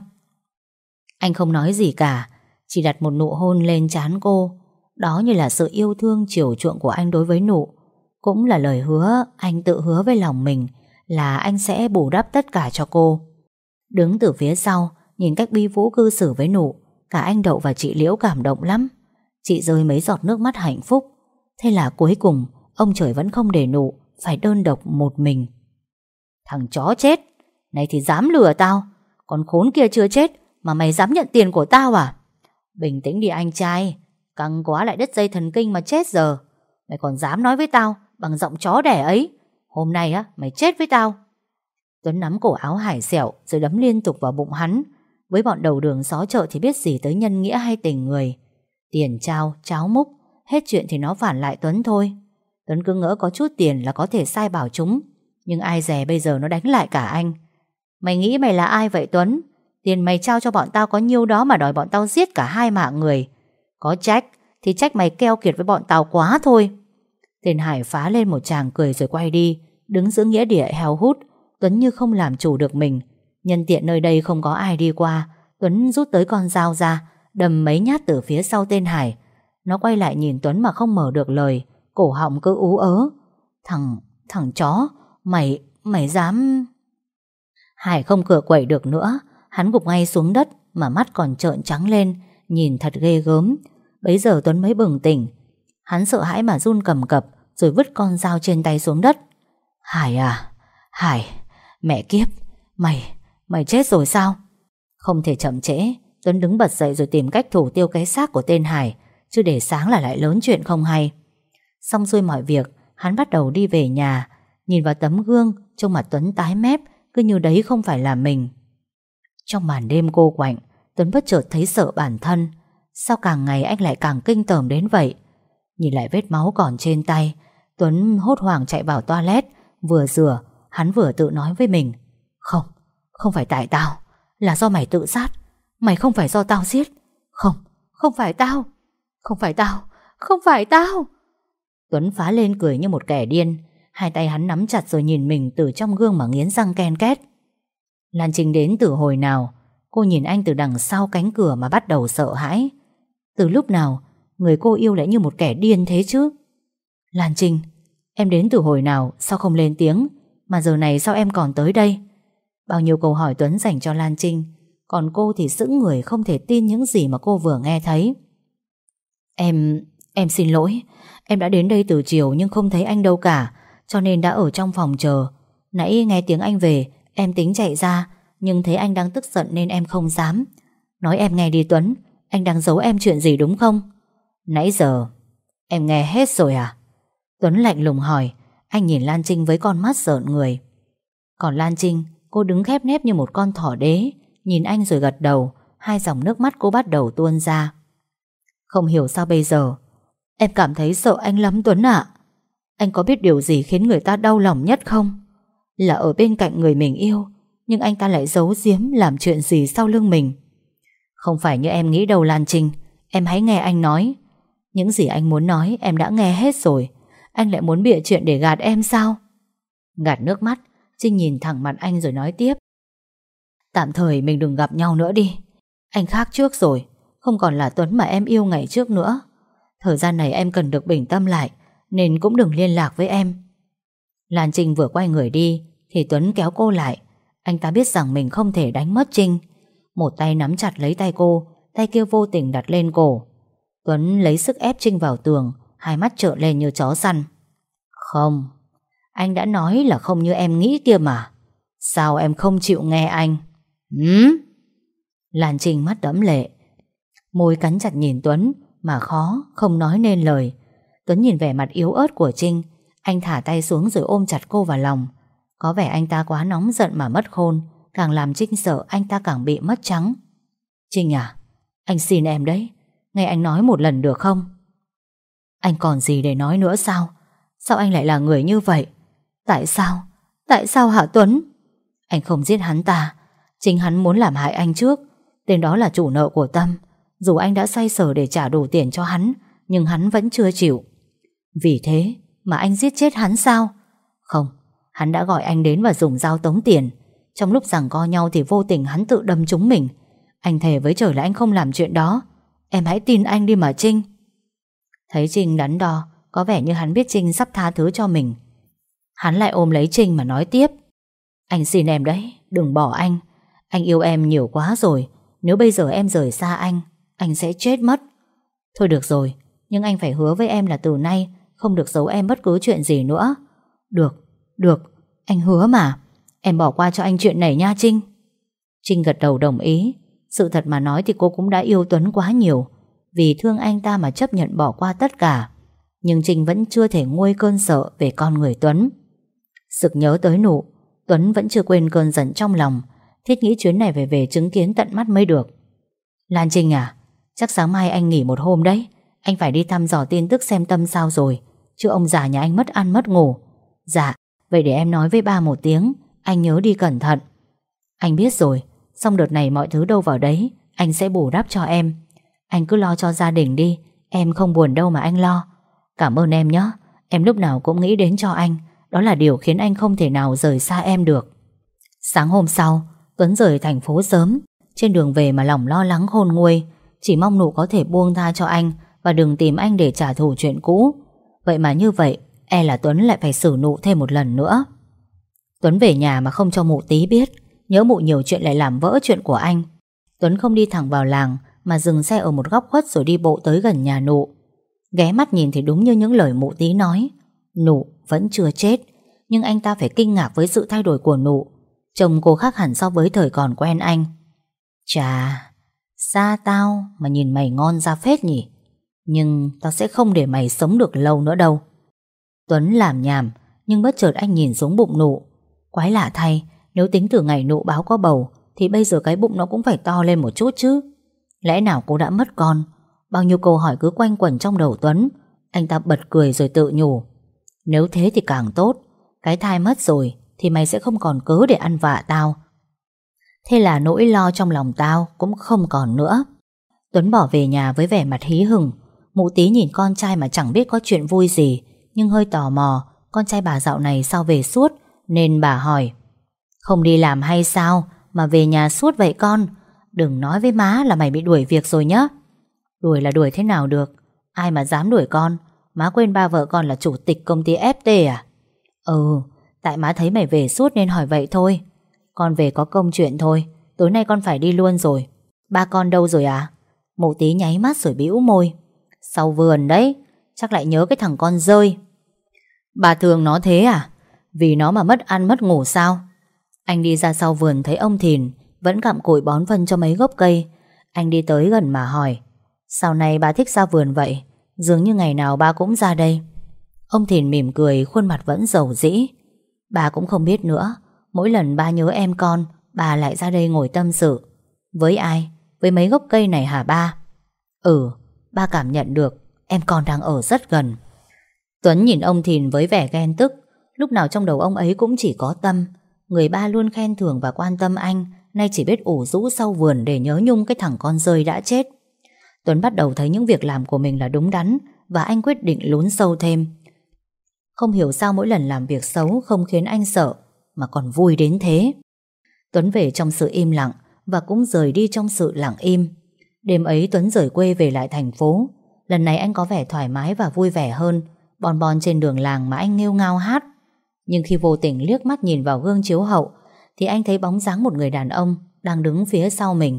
Anh không nói gì cả, chỉ đặt một nụ hôn lên trán cô. Đó như là sự yêu thương chiều chuộng của anh đối với Nụ. Cũng là lời hứa anh tự hứa với lòng mình là anh sẽ bù đắp tất cả cho cô. Đứng từ phía sau, nhìn cách Bi Vũ cư xử với Nụ, cả anh Đậu và chị Liễu cảm động lắm. Chị rơi mấy giọt nước mắt hạnh phúc. Thế là cuối cùng ông trời vẫn không để Nụ phải đơn độc một mình. Thằng chó chết, này thì dám lừa tao. Con khốn kia chưa chết mà mày dám nhận tiền của tao à? Bình tĩnh đi anh trai, căng quá lại đứt dây thần kinh mà chết giờ. Mày còn dám nói với tao bằng giọng chó đẻ ấy. Hôm nay á mày chết với tao. Tuấn nắm cổ áo Hải Sẹo rồi đấm liên tục vào bụng hắn. Với bọn đầu đường xó chợ thì biết gì tới nhân nghĩa hay tình người. Tiền trao, cháo múc, hết chuyện thì nó phản lại Tuấn thôi. Tuấn cứ ngỡ có chút tiền là có thể sai bảo chúng, nhưng ai dè bây giờ nó đánh lại cả anh. Mày nghĩ mày là ai vậy Tuấn? Tiền mày trao cho bọn tao có nhiêu đó mà đòi bọn tao giết cả hai mạng người. Có trách thì trách mày keo kiệt với bọn tao quá thôi. Tên Hải phá lên một tràng cười rồi quay đi. Đứng giữa nghĩa địa heo hút, Tuấn như không làm chủ được mình. Nhân tiện nơi đây không có ai đi qua, Tuấn rút tới con dao ra, đâm mấy nhát từ phía sau tên Hải. Nó quay lại nhìn Tuấn mà không mở được lời, cổ họng cứ ú ớ. Thằng chó, mày dám... Hải không cựa quậy được nữa, hắn gục ngay xuống đất mà mắt còn trợn trắng lên, nhìn thật ghê gớm. Bấy giờ Tuấn mới bừng tỉnh. Hắn sợ hãi mà run cầm cập rồi vứt con dao trên tay xuống đất. Hải à, Hải, mẹ kiếp, mày chết rồi sao? Không thể chậm trễ, Tuấn đứng bật dậy rồi tìm cách thủ tiêu cái xác của tên Hải, chứ để sáng là lại lớn chuyện không hay. Xong xuôi mọi việc, hắn bắt đầu đi về nhà. Nhìn vào tấm gương, trông mặt Tuấn tái mép, cứ như đấy không phải là mình. Trong màn đêm cô quạnh, Tuấn bất chợt thấy sợ bản thân. Sao càng ngày anh lại càng kinh tởm đến vậy? Nhìn lại vết máu còn trên tay, Tuấn hốt hoảng chạy vào toilet. Vừa rửa, hắn vừa tự nói với mình: Không phải tại tao, là do mày tự sát. Mày không phải do tao giết. Không phải tao. Không phải tao. Tuấn phá lên cười như một kẻ điên. Hai tay hắn nắm chặt rồi nhìn mình từ trong gương mà nghiến răng ken két. Lan Trinh đến từ hồi nào? Cô nhìn anh từ đằng sau cánh cửa mà bắt đầu sợ hãi. Từ lúc nào người cô yêu lại như một kẻ điên thế chứ? Lan Trinh, em đến từ hồi nào? Sao không lên tiếng? Mà giờ này sao em còn tới đây? Bao nhiêu câu hỏi Tuấn dành cho Lan Trinh. Còn cô thì sững người không thể tin những gì mà cô vừa nghe thấy. Em xin lỗi. Em đã đến đây từ chiều nhưng không thấy anh đâu cả, cho nên đã ở trong phòng chờ. Nãy nghe tiếng anh về, em tính chạy ra, nhưng thấy anh đang tức giận nên em không dám. Nói em nghe đi Tuấn, anh đang giấu em chuyện gì đúng không? Nãy giờ em nghe hết rồi à? Tuấn lạnh lùng hỏi. Anh nhìn Lan Trinh với con mắt rợn người. Còn Lan Trinh, cô đứng khép nép như một con thỏ đế, nhìn anh rồi gật đầu. Hai dòng nước mắt cô bắt đầu tuôn ra. Không hiểu sao bây giờ em cảm thấy sợ anh lắm Tuấn ạ. Anh có biết điều gì khiến người ta đau lòng nhất không? Là ở bên cạnh người mình yêu, nhưng anh ta lại giấu giếm làm chuyện gì sau lưng mình. Không phải như em nghĩ đâu Lan Trinh. Em hãy nghe anh nói. Những gì anh muốn nói em đã nghe hết rồi. Anh lại muốn bịa chuyện để gạt em sao? Gạt nước mắt, Trinh nhìn thẳng mặt anh rồi nói tiếp. Tạm thời mình đừng gặp nhau nữa đi. Anh khác trước rồi, không còn là Tuấn mà em yêu ngày trước nữa. Thời gian này em cần được bình tâm lại, nên cũng đừng liên lạc với em. Lan Trinh vừa quay người đi thì Tuấn kéo cô lại. Anh ta biết rằng mình không thể đánh mất Trinh. Một tay nắm chặt lấy tay cô, tay kia vô tình đặt lên cổ. Tuấn lấy sức ép Trinh vào tường, hai mắt trợn lên như chó săn. Không, anh đã nói là không như em nghĩ kia mà. Sao em không chịu nghe anh? Lan Trinh mắt đẫm lệ, môi cắn chặt nhìn Tuấn mà khó không nói nên lời. Tuấn nhìn vẻ mặt yếu ớt của Trinh. Anh thả tay xuống rồi ôm chặt cô vào lòng. Có vẻ anh ta quá nóng giận mà mất khôn, càng làm Trinh sợ anh ta càng bị mất trắng. Trinh à, anh xin em đấy, nghe anh nói một lần được không? Anh còn gì để nói nữa sao? Sao anh lại là người như vậy? Tại sao? Tại sao hả Tuấn? Anh không giết hắn ta, chính hắn muốn làm hại anh trước. Tên đó là chủ nợ của Tâm. Dù anh đã xoay sở để trả đủ tiền cho hắn, nhưng hắn vẫn chưa chịu. Vì thế mà anh giết chết hắn sao? Không, hắn đã gọi anh đến và dùng dao tống tiền. Trong lúc giằng co nhau thì vô tình hắn tự đâm trúng mình. Anh thề với trời là anh không làm chuyện đó. Em hãy tin anh đi mà Trinh. Thấy Trinh đắn đo, có vẻ như hắn biết Trinh sắp tha thứ cho mình. Hắn lại ôm lấy Trinh mà nói tiếp. Anh xin em đấy, đừng bỏ anh. Anh yêu em nhiều quá rồi. Nếu bây giờ em rời xa anh sẽ chết mất. Thôi được rồi, nhưng anh phải hứa với em là từ nay không được giấu em bất cứ chuyện gì nữa. Được, anh hứa mà. Em bỏ qua cho anh chuyện này nha Trinh. Trinh gật đầu đồng ý. Sự thật mà nói thì cô cũng đã yêu Tuấn quá nhiều, vì thương anh ta mà chấp nhận bỏ qua tất cả. Nhưng Trinh vẫn chưa thể nguôi cơn sợ về con người Tuấn. Sực nhớ tới Nụ, Tuấn vẫn chưa quên cơn giận trong lòng. Thiết nghĩ chuyến này phải về chứng kiến tận mắt mới được. Lan Trinh à, chắc sáng mai anh nghỉ một hôm đấy. Anh phải đi thăm dò tin tức xem Tâm sao rồi, chứ ông già nhà anh mất ăn mất ngủ. Dạ, vậy để em nói với ba một tiếng. Anh nhớ đi cẩn thận. Anh biết rồi, xong đợt này mọi thứ đâu vào đấy, anh sẽ bù đắp cho em. Anh cứ lo cho gia đình đi, em không buồn đâu mà anh lo. Cảm ơn em nhé. Em lúc nào cũng nghĩ đến cho anh. Đó là điều khiến anh không thể nào rời xa em được. Sáng hôm sau, Tuấn rời thành phố sớm. Trên đường về mà lòng lo lắng khôn nguôi. Chỉ mong Nụ có thể buông tha cho anh và đừng tìm anh để trả thù chuyện cũ. Vậy mà như vậy, e là Tuấn lại phải xử Nụ thêm một lần nữa. Tuấn về nhà mà không cho mụ Tí biết. Nhớ mụ nhiều chuyện lại làm vỡ chuyện của anh. Tuấn không đi thẳng vào làng mà dừng xe ở một góc khuất rồi đi bộ tới gần nhà Nụ. Ghé mắt nhìn thì đúng như những lời mụ Tí nói. Nụ vẫn chưa chết, nhưng anh ta phải kinh ngạc với sự thay đổi của Nụ. Trông cô khác hẳn so với thời còn quen anh. Chà, xa tao mà nhìn mày ngon ra phết nhỉ. Nhưng tao sẽ không để mày sống được lâu nữa đâu. Tuấn làm nhảm, nhưng bất chợt anh nhìn xuống bụng Nụ. Quái lạ thay, nếu tính từ ngày Nụ báo có bầu thì bây giờ cái bụng nó cũng phải to lên một chút chứ. Lẽ nào cô đã mất con? Bao nhiêu câu hỏi cứ quanh quẩn trong đầu Tuấn. Anh ta bật cười rồi tự nhủ. Nếu thế thì càng tốt. Cái thai mất rồi thì mày sẽ không còn cớ để ăn vạ tao. Thế là nỗi lo trong lòng tao cũng không còn nữa. Tuấn bỏ về nhà với vẻ mặt hí hửng. Mụ Tí nhìn con trai mà chẳng biết có chuyện vui gì, nhưng hơi tò mò con trai bà dạo này sao về suốt, nên bà hỏi. Không đi làm hay sao mà về nhà suốt vậy con? Đừng nói với má là mày bị đuổi việc rồi nhá. Đuổi là đuổi thế nào được? Ai mà dám đuổi con? Má quên ba vợ con là chủ tịch công ty FT à? Ừ, tại má thấy mày về suốt nên hỏi vậy thôi. Con về có công chuyện thôi. Tối nay con phải đi luôn rồi. Ba con đâu rồi à? Mụ Tí nháy mắt rồi bĩu môi. Sau vườn đấy. Chắc lại nhớ cái thằng con dơi. Bà thương nó thế à? Vì nó mà mất ăn mất ngủ sao? Anh đi ra sau vườn thấy ông Thìn vẫn cặm cụi bón phân cho mấy gốc cây. Anh đi tới gần mà hỏi. Sao này bà thích ra vườn vậy? Dường như ngày nào ba cũng ra đây. Ông Thìn mỉm cười, khuôn mặt vẫn rầu rĩ. Bà cũng không biết nữa. Mỗi lần ba nhớ em con, bà lại ra đây ngồi tâm sự. Với ai? Với mấy gốc cây này hả ba? Ừ, ba cảm nhận được em con đang ở rất gần. Tuấn nhìn ông Thìn với vẻ ghen tức. Lúc nào trong đầu ông ấy cũng chỉ có Tâm. Người ba luôn khen thưởng và quan tâm anh, nay chỉ biết ủ rũ sau vườn để nhớ nhung cái thằng con dơi đã chết. Tuấn bắt đầu thấy những việc làm của mình là đúng đắn, và anh quyết định lún sâu thêm. Không hiểu sao mỗi lần làm việc xấu không khiến anh sợ, mà còn vui đến thế. Tuấn về trong sự im lặng và cũng rời đi trong sự lặng im. Đêm ấy Tuấn rời quê về lại thành phố. Lần này anh có vẻ thoải mái và vui vẻ hơn. Bon bon trên đường làng mà anh nghêu ngao hát. Nhưng khi vô tình liếc mắt nhìn vào gương chiếu hậu thì anh thấy bóng dáng một người đàn ông đang đứng phía sau mình.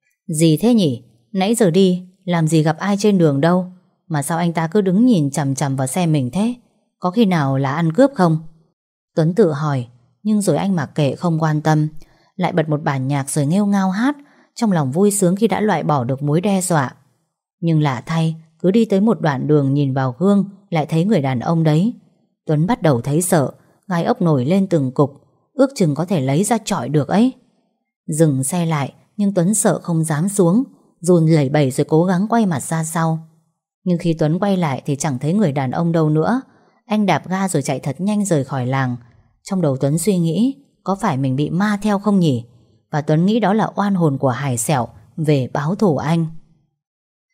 Gì thế nhỉ? Nãy giờ đi làm gì gặp ai trên đường đâu, mà sao anh ta cứ đứng nhìn chằm chằm vào xe mình thế? Có khi nào là ăn cướp không? Tuấn tự hỏi, nhưng rồi anh mặc kệ không quan tâm. Lại bật một bản nhạc rồi nghêu ngao hát, trong lòng vui sướng khi đã loại bỏ được mối đe dọa. Nhưng lạ thay, cứ đi tới một đoạn đường nhìn vào gương lại thấy người đàn ông đấy. Tuấn bắt đầu thấy sợ, gai ốc nổi lên từng cục, ước chừng có thể lấy ra chọi được ấy. Dừng xe lại, nhưng Tuấn sợ không dám xuống, run lẩy bẩy rồi cố gắng quay mặt ra sau. Nhưng khi Tuấn quay lại thì chẳng thấy người đàn ông đâu nữa. Anh đạp ga rồi chạy thật nhanh rời khỏi làng. Trong đầu Tuấn suy nghĩ, có phải mình bị ma theo không nhỉ? Và Tuấn nghĩ đó là oan hồn của Hải Sẹo về báo thù anh.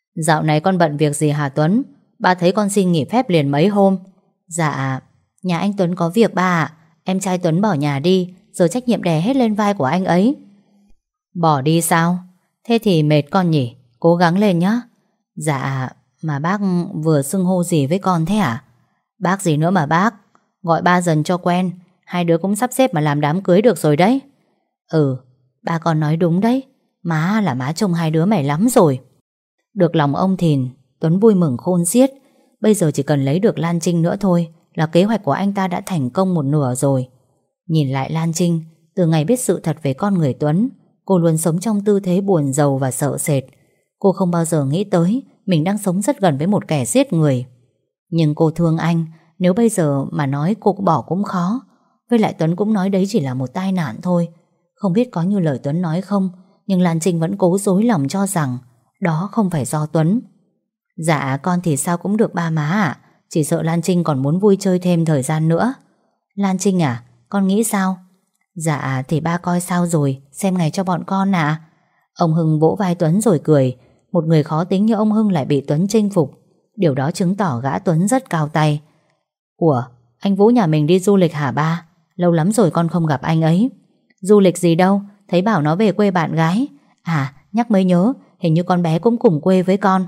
Dạo này con bận việc gì hả Tuấn? Ba thấy con xin nghỉ phép liền mấy hôm. Dạ, nhà anh Tuấn có việc ba ạ. Em trai Tuấn bỏ nhà đi, rồi trách nhiệm đè hết lên vai của anh ấy. Bỏ đi sao? Thế thì mệt con nhỉ? Cố gắng lên nhá. Dạ, mà bác vừa xưng hô gì với con thế à? Bác gì nữa mà bác? Gọi ba dần cho quen. Hai đứa cũng sắp xếp mà làm đám cưới được rồi đấy. Ừ, ba con nói đúng đấy. Má là má trông hai đứa mày lắm rồi. Được lòng ông Thìn, Tuấn vui mừng khôn xiết. Bây giờ chỉ cần lấy được Lan Trinh nữa thôi là kế hoạch của anh ta đã thành công một nửa rồi. Nhìn lại Lan Trinh, từ ngày biết sự thật về con người Tuấn, cô luôn sống trong tư thế buồn rầu và sợ sệt. Cô không bao giờ nghĩ tới mình đang sống rất gần với một kẻ giết người. Nhưng cô thương anh, nếu bây giờ mà nói cô bỏ cũng khó. Với lại Tuấn cũng nói đấy chỉ là một tai nạn thôi. Không biết có như lời Tuấn nói không, nhưng Lan Trinh vẫn cố dối lòng cho rằng đó không phải do Tuấn. Dạ con thì sao cũng được ba má ạ. Chỉ sợ Lan Trinh còn muốn vui chơi thêm thời gian nữa. Lan Trinh à, con nghĩ sao? Dạ thì ba coi sao rồi, xem ngày cho bọn con ạ. Ông Hưng vỗ vai Tuấn rồi cười. Một người khó tính như ông Hưng lại bị Tuấn chinh phục. Điều đó chứng tỏ gã Tuấn rất cao tay. Ủa, anh Vũ nhà mình đi du lịch hả ba? Lâu lắm rồi con không gặp anh ấy. Du lịch gì đâu, thấy bảo nó về quê bạn gái. À, nhắc mới nhớ, hình như con bé cũng cùng quê với con.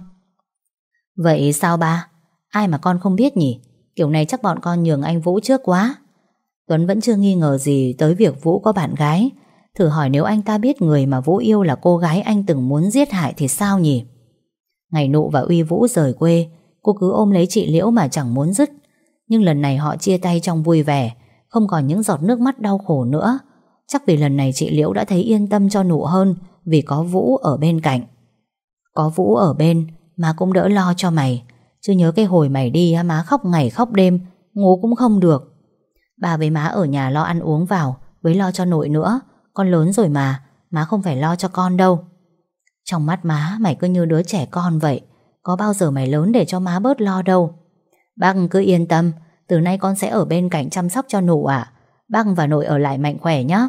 Vậy sao ba? Ai mà con không biết nhỉ? Kiểu này chắc bọn con nhường anh Vũ trước quá. Tuấn vẫn chưa nghi ngờ gì tới việc Vũ có bạn gái. Thử hỏi nếu anh ta biết người mà Vũ yêu là cô gái anh từng muốn giết hại thì sao nhỉ? Ngày Nụ và Uy Vũ rời quê, cô cứ ôm lấy chị Liễu mà chẳng muốn dứt. Nhưng lần này họ chia tay trong vui vẻ, không còn những giọt nước mắt đau khổ nữa. Chắc vì lần này chị Liễu đã thấy yên tâm cho Nụ hơn, vì có Vũ ở bên cạnh. Có Vũ ở bên má cũng đỡ lo cho mày. Chứ nhớ cái hồi mày đi má khóc ngày khóc đêm, ngủ cũng không được. Ba với má ở nhà lo ăn uống vào, với lo cho nội nữa. Con lớn rồi mà, má không phải lo cho con đâu. Trong mắt má mày cứ như đứa trẻ con vậy. Có bao giờ mày lớn để cho má bớt lo đâu. Bác cứ yên tâm, từ nay con sẽ ở bên cạnh chăm sóc cho Nụ ạ. Bác và nội ở lại mạnh khỏe nhé.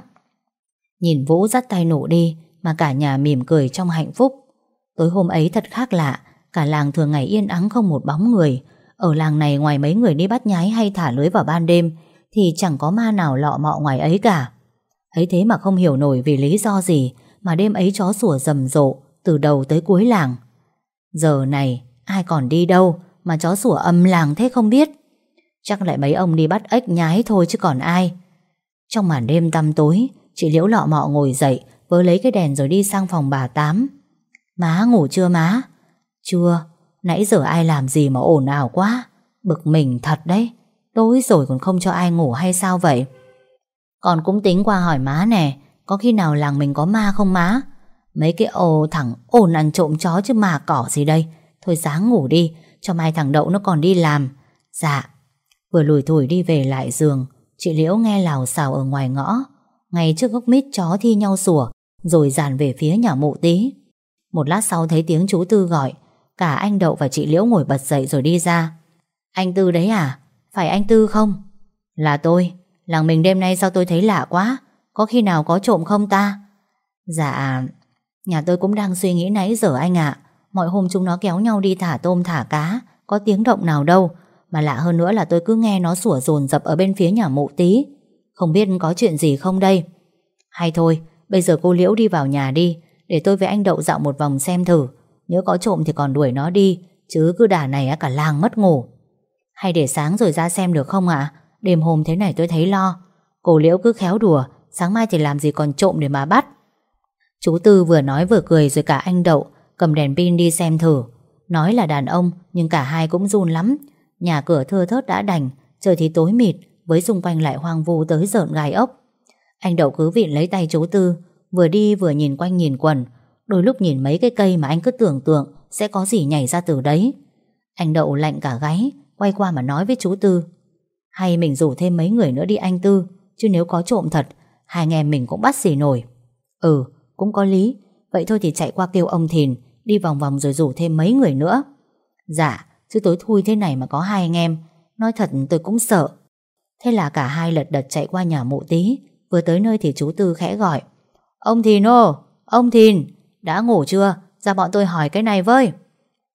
Nhìn Vũ dắt tay Nụ đi mà cả nhà mỉm cười trong hạnh phúc. Tối hôm ấy thật khác lạ. Cả làng thường ngày yên ắng không một bóng người. Ở làng này ngoài mấy người đi bắt nhái hay thả lưới vào ban đêm thì chẳng có ma nào lọ mọ ngoài ấy cả. Ấy thế mà không hiểu nổi vì lý do gì mà đêm ấy chó sủa rầm rộ từ đầu tới cuối làng. Giờ này ai còn đi đâu mà chó sủa âm làng thế không biết. Chắc lại mấy ông đi bắt ếch nhái thôi chứ còn ai. Trong màn đêm tăm tối, chị Liễu lọ mọ ngồi dậy, vớ lấy cái đèn rồi đi sang phòng bà Tám. Má ngủ chưa má? Chưa, nãy giờ ai làm gì mà ồn ào quá. Bực mình thật đấy. Tối rồi còn không cho ai ngủ hay sao vậy? Con cũng tính qua hỏi má nè, có khi nào làng mình có ma không má? Mấy cái thằng ồn ăn trộm chó chứ mà cỏ gì đây. Thôi sáng ngủ đi, cho mai thằng Đậu nó còn đi làm. Dạ. Vừa lủi thủi đi về lại giường, chị Liễu nghe lào xào ở ngoài ngõ. Ngay trước gốc mít chó thi nhau sủa, rồi dàn về phía nhà mụ Tí. Một lát sau thấy tiếng chú Tư gọi. Cả anh Đậu và chị Liễu ngồi bật dậy rồi đi ra. Anh Tư đấy à? Phải anh Tư không? Là tôi. Làng mình đêm nay sao tôi thấy lạ quá? Có khi nào có trộm không ta? Dạ, nhà tôi cũng đang suy nghĩ nãy giờ anh ạ. Mọi hôm chúng nó kéo nhau đi thả tôm thả cá, có tiếng động nào đâu. Mà lạ hơn nữa là tôi cứ nghe nó sủa dồn dập ở bên phía nhà mụ Tí. Không biết có chuyện gì không đây? Hay thôi, bây giờ cô Liễu đi vào nhà đi, để tôi với anh Đậu dạo một vòng xem thử. Nếu có trộm thì còn đuổi nó đi, chứ cứ đả này cả làng mất ngủ. Hay để sáng rồi ra xem được không ạ? Đêm hôm thế này tôi thấy lo. Cô Liễu cứ khéo đùa, sáng mai thì làm gì còn trộm để mà bắt. Chú Tư vừa nói vừa cười, rồi cả anh Đậu cầm đèn pin đi xem thử. Nói là đàn ông nhưng cả hai cũng run lắm. Nhà cửa thưa thớt đã đành, trời thì tối mịt, với xung quanh lại hoang vu tới rợn gai ốc. Anh Đậu cứ vịn lấy tay chú Tư, vừa đi vừa nhìn quanh nhìn quẩn. Đôi lúc nhìn mấy cái cây mà anh cứ tưởng tượng sẽ có gì nhảy ra từ đấy. Anh Đậu lạnh cả gáy, quay qua mà nói với chú Tư: hay mình rủ thêm mấy người nữa đi anh Tư, chứ nếu có trộm thật, hai anh em mình cũng bắt gì nổi. Ừ, cũng có lý. Vậy thôi thì chạy qua kêu ông Thìn đi vòng vòng rồi rủ thêm mấy người nữa. Dạ, chứ tối thui thế này mà có hai anh em, nói thật tôi cũng sợ. Thế là cả hai lật đật chạy qua nhà mụ Tí. Vừa tới nơi thì chú Tư khẽ gọi: ông Thìn ô, ông Thìn, đã ngủ chưa? Ra bọn tôi hỏi cái này với.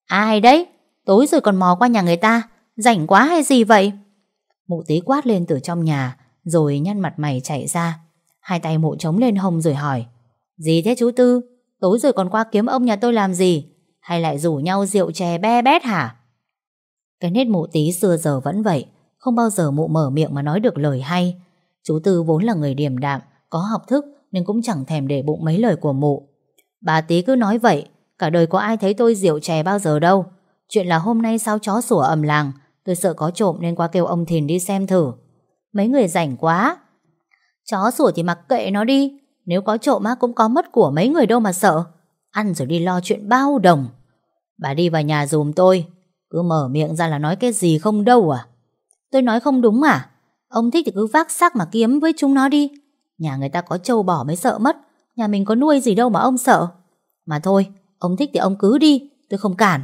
Ai đấy? Tối rồi còn mò qua nhà người ta, rảnh quá hay gì vậy? Mụ Tí quát lên từ trong nhà, rồi nhăn mặt mày chạy ra. Hai tay mụ chống lên hông rồi hỏi: Gì thế chú Tư? Tối rồi còn qua kiếm ông nhà tôi làm gì? Hay lại rủ nhau rượu chè be bét hả? Cái nết mụ Tí xưa giờ vẫn vậy, không bao giờ mụ mở miệng mà nói được lời hay. Chú Tư vốn là người điềm đạm, có học thức nên cũng chẳng thèm để bụng mấy lời của mụ. Bà Tí cứ nói vậy, cả đời có ai thấy tôi rượu chè bao giờ đâu. Chuyện là hôm nay sao chó sủa ầm làng, tôi sợ có trộm nên qua kêu ông Thìn đi xem thử. Mấy người rảnh quá. Chó sủa thì mặc kệ nó đi, nếu có trộm á cũng có mất của mấy người đâu mà sợ. Ăn rồi đi lo chuyện bao đồng. Bà đi vào nhà giùm tôi. Cứ mở miệng ra là nói cái gì không đâu à? Tôi nói không đúng à? Ông thích thì cứ vác xác mà kiếm với chúng nó đi. Nhà người ta có trâu bò mới sợ mất, nhà mình có nuôi gì đâu mà ông sợ. Mà thôi, ông thích thì ông cứ đi, tôi không cản.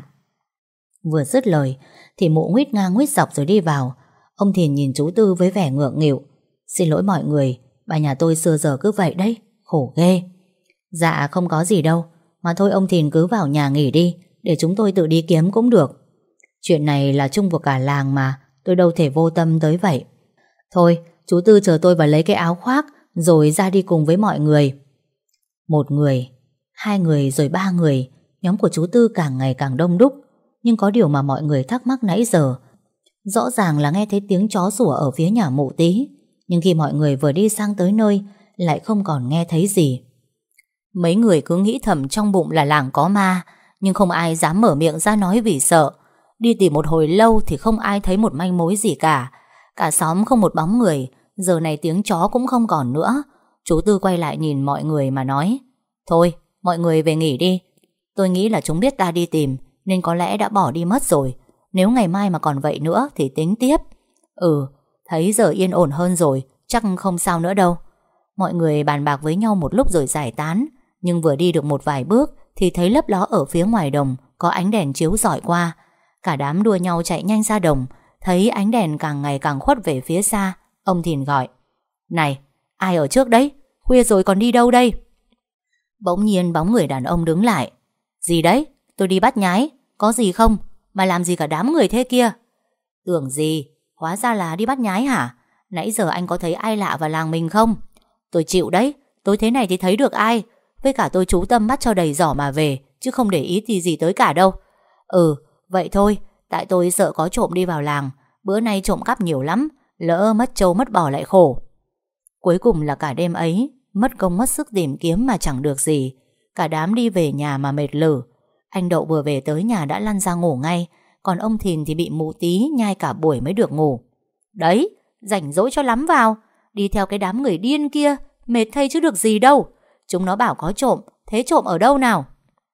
Vừa dứt lời thì mụ nguýt ngang nguýt dọc rồi đi vào. Ông Thìn nhìn chú Tư với vẻ ngượng nghịu. Xin lỗi mọi người, bà nhà tôi xưa giờ cứ vậy đấy, khổ ghê. Dạ không có gì đâu, mà thôi ông Thìn cứ vào nhà nghỉ đi, để chúng tôi tự đi kiếm cũng được. Chuyện này là chung của cả làng mà, tôi đâu thể vô tâm tới vậy. Thôi, chú Tư chờ tôi vào lấy cái áo khoác rồi ra đi cùng với mọi người. Một người, hai người rồi ba người, nhóm của chú Tư càng ngày càng đông đúc. Nhưng có điều mà mọi người thắc mắc nãy giờ. Rõ ràng là nghe thấy tiếng chó sủa ở phía nhà mụ Tí, nhưng khi mọi người vừa đi sang tới nơi lại không còn nghe thấy gì. Mấy người cứ nghĩ thầm trong bụng là làng có ma, nhưng không ai dám mở miệng ra nói vì sợ. Đi tìm một hồi lâu thì không ai thấy một manh mối gì cả. Cả xóm không một bóng người. Giờ này tiếng chó cũng không còn nữa. Chú Tư quay lại nhìn mọi người mà nói: Thôi, mọi người về nghỉ đi. Tôi nghĩ là chúng biết ta đi tìm nên có lẽ đã bỏ đi mất rồi. Nếu ngày mai mà còn vậy nữa thì tính tiếp. Thấy giờ yên ổn hơn rồi, chắc không sao nữa đâu. Mọi người bàn bạc với nhau một lúc rồi giải tán. Nhưng vừa đi được một vài bước thì thấy lấp ló ở phía ngoài đồng có ánh đèn chiếu rọi qua. Cả đám đua nhau chạy nhanh ra đồng. Thấy ánh đèn càng ngày càng khuất về phía xa, ông Thìn gọi: Này, ai ở trước đấy? Khuya rồi còn đi đâu đây? Bỗng nhiên bóng người đàn ông đứng lại. Gì đấy? Tôi đi bắt nhái. Có gì không? Mà làm gì cả đám người thế kia? Tưởng gì? Hóa ra là đi bắt nhái hả? Nãy giờ anh có thấy ai lạ vào làng mình không? Tôi chịu đấy. Tối thế này thì thấy được ai? Với cả tôi chú tâm bắt cho đầy giỏ mà về, chứ không để ý gì tới cả đâu. Vậy thôi. Tại tôi sợ có trộm đi vào làng. Bữa nay trộm cắp nhiều lắm. Lỡ mất trâu mất bò lại khổ. Cuối cùng là cả đêm ấy mất công mất sức tìm kiếm mà chẳng được gì. Cả đám đi về nhà mà mệt lử. Anh Đậu vừa về tới nhà đã lăn ra ngủ ngay. Còn ông Thìn thì bị mụ Tí nhai cả buổi mới được ngủ. Đấy, rảnh rỗi cho lắm vào. Đi theo cái đám người điên kia, mệt thay chứ được gì đâu. Chúng nó bảo có trộm. Thế trộm ở đâu nào?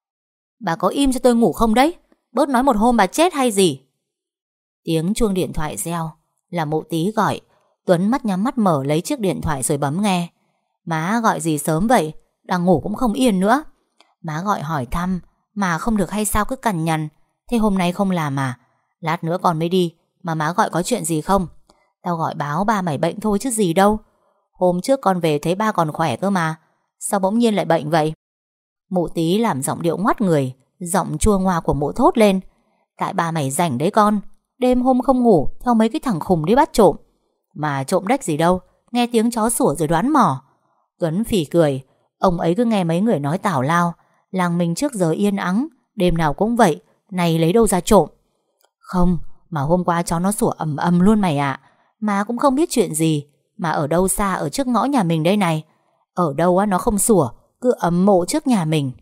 Bà có im cho tôi ngủ không đấy? Bớt nói một hôm bà chết hay gì? Tiếng chuông điện thoại reo. Là mụ Tí gọi. Tuấn mắt nhắm mắt mở lấy chiếc điện thoại rồi bấm nghe. Má gọi gì sớm vậy? Đang ngủ cũng không yên nữa. Má gọi hỏi thăm mà không được hay sao cứ cằn nhằn. Thế hôm nay không làm à? Lát nữa con mới đi. Mà má gọi có chuyện gì không? Tao gọi báo ba mày bệnh thôi chứ gì đâu. Hôm trước con về thấy ba còn khỏe cơ mà. Sao bỗng nhiên lại bệnh vậy? Mụ Tí làm giọng điệu ngoắt người. Giọng chua ngoa của mụ thốt lên: Tại ba mày rảnh đấy con. Đêm hôm không ngủ theo mấy cái thằng khùng đi bắt trộm. Mà trộm đếch gì đâu. Nghe tiếng chó sủa rồi đoán mò. Tuấn phì cười. Ông ấy cứ nghe mấy người nói tào lao. Làng mình trước giờ yên ắng, đêm nào cũng vậy. Này lấy đâu ra trộm? Không, mà hôm qua chó nó sủa ầm ầm luôn mày ạ. Mà cũng không biết chuyện gì. Mà ở đâu xa ở trước ngõ nhà mình đây này. Ở đâu á nó không sủa, cứ ầm mộ trước nhà mình.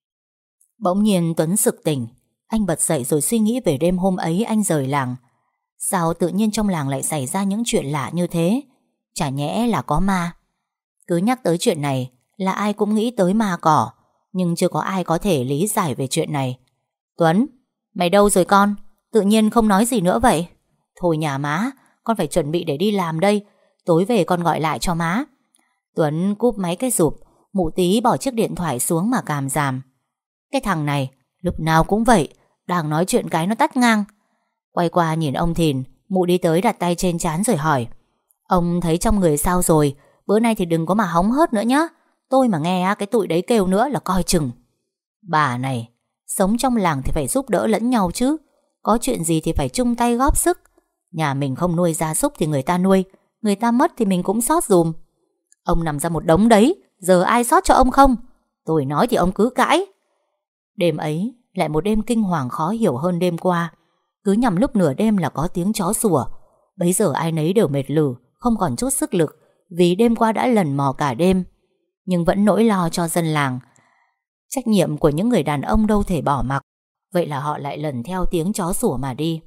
Bỗng nhiên Tuấn sực tỉnh. Anh bật dậy rồi suy nghĩ về đêm hôm ấy anh rời làng. Sao tự nhiên trong làng lại xảy ra những chuyện lạ như thế? Chả nhẽ là có ma? Cứ nhắc tới chuyện này là ai cũng nghĩ tới ma cỏ. Nhưng chưa có ai có thể lý giải về chuyện này. Tuấn, mày đâu rồi con? Tự nhiên không nói gì nữa vậy? Thôi nhà má, con phải chuẩn bị để đi làm đây. Tối về con gọi lại cho má. Tuấn cúp máy cái rụp. Mụ Tí bỏ chiếc điện thoại xuống mà càm ràm. Cái thằng này lúc nào cũng vậy. Đang nói chuyện cái nó tắt ngang. Quay qua nhìn ông Thìn. Mụ đi tới đặt tay trên trán rồi hỏi: Ông thấy trong người sao rồi? Bữa nay thì đừng có mà hóng hớt nữa nhá. Tôi mà nghe cái tụi đấy kêu nữa là coi chừng. Bà này, Sống trong làng thì phải giúp đỡ lẫn nhau chứ. Có chuyện gì thì phải chung tay góp sức. Nhà mình không nuôi gia súc thì người ta nuôi, người ta mất thì mình cũng xót dùm. Ông nằm ra một đống đấy, giờ ai xót cho ông không? Tôi nói thì ông cứ cãi. Đêm ấy lại một đêm kinh hoàng khó hiểu hơn đêm qua. Cứ nhằm lúc nửa đêm là có tiếng chó sủa. Bấy giờ ai nấy đều mệt lử, không còn chút sức lực, vì đêm qua đã lần mò cả đêm. Nhưng vẫn nỗi lo cho dân làng. Trách nhiệm của những người đàn ông đâu thể bỏ mặc. Vậy là họ lại lần theo tiếng chó sủa mà đi.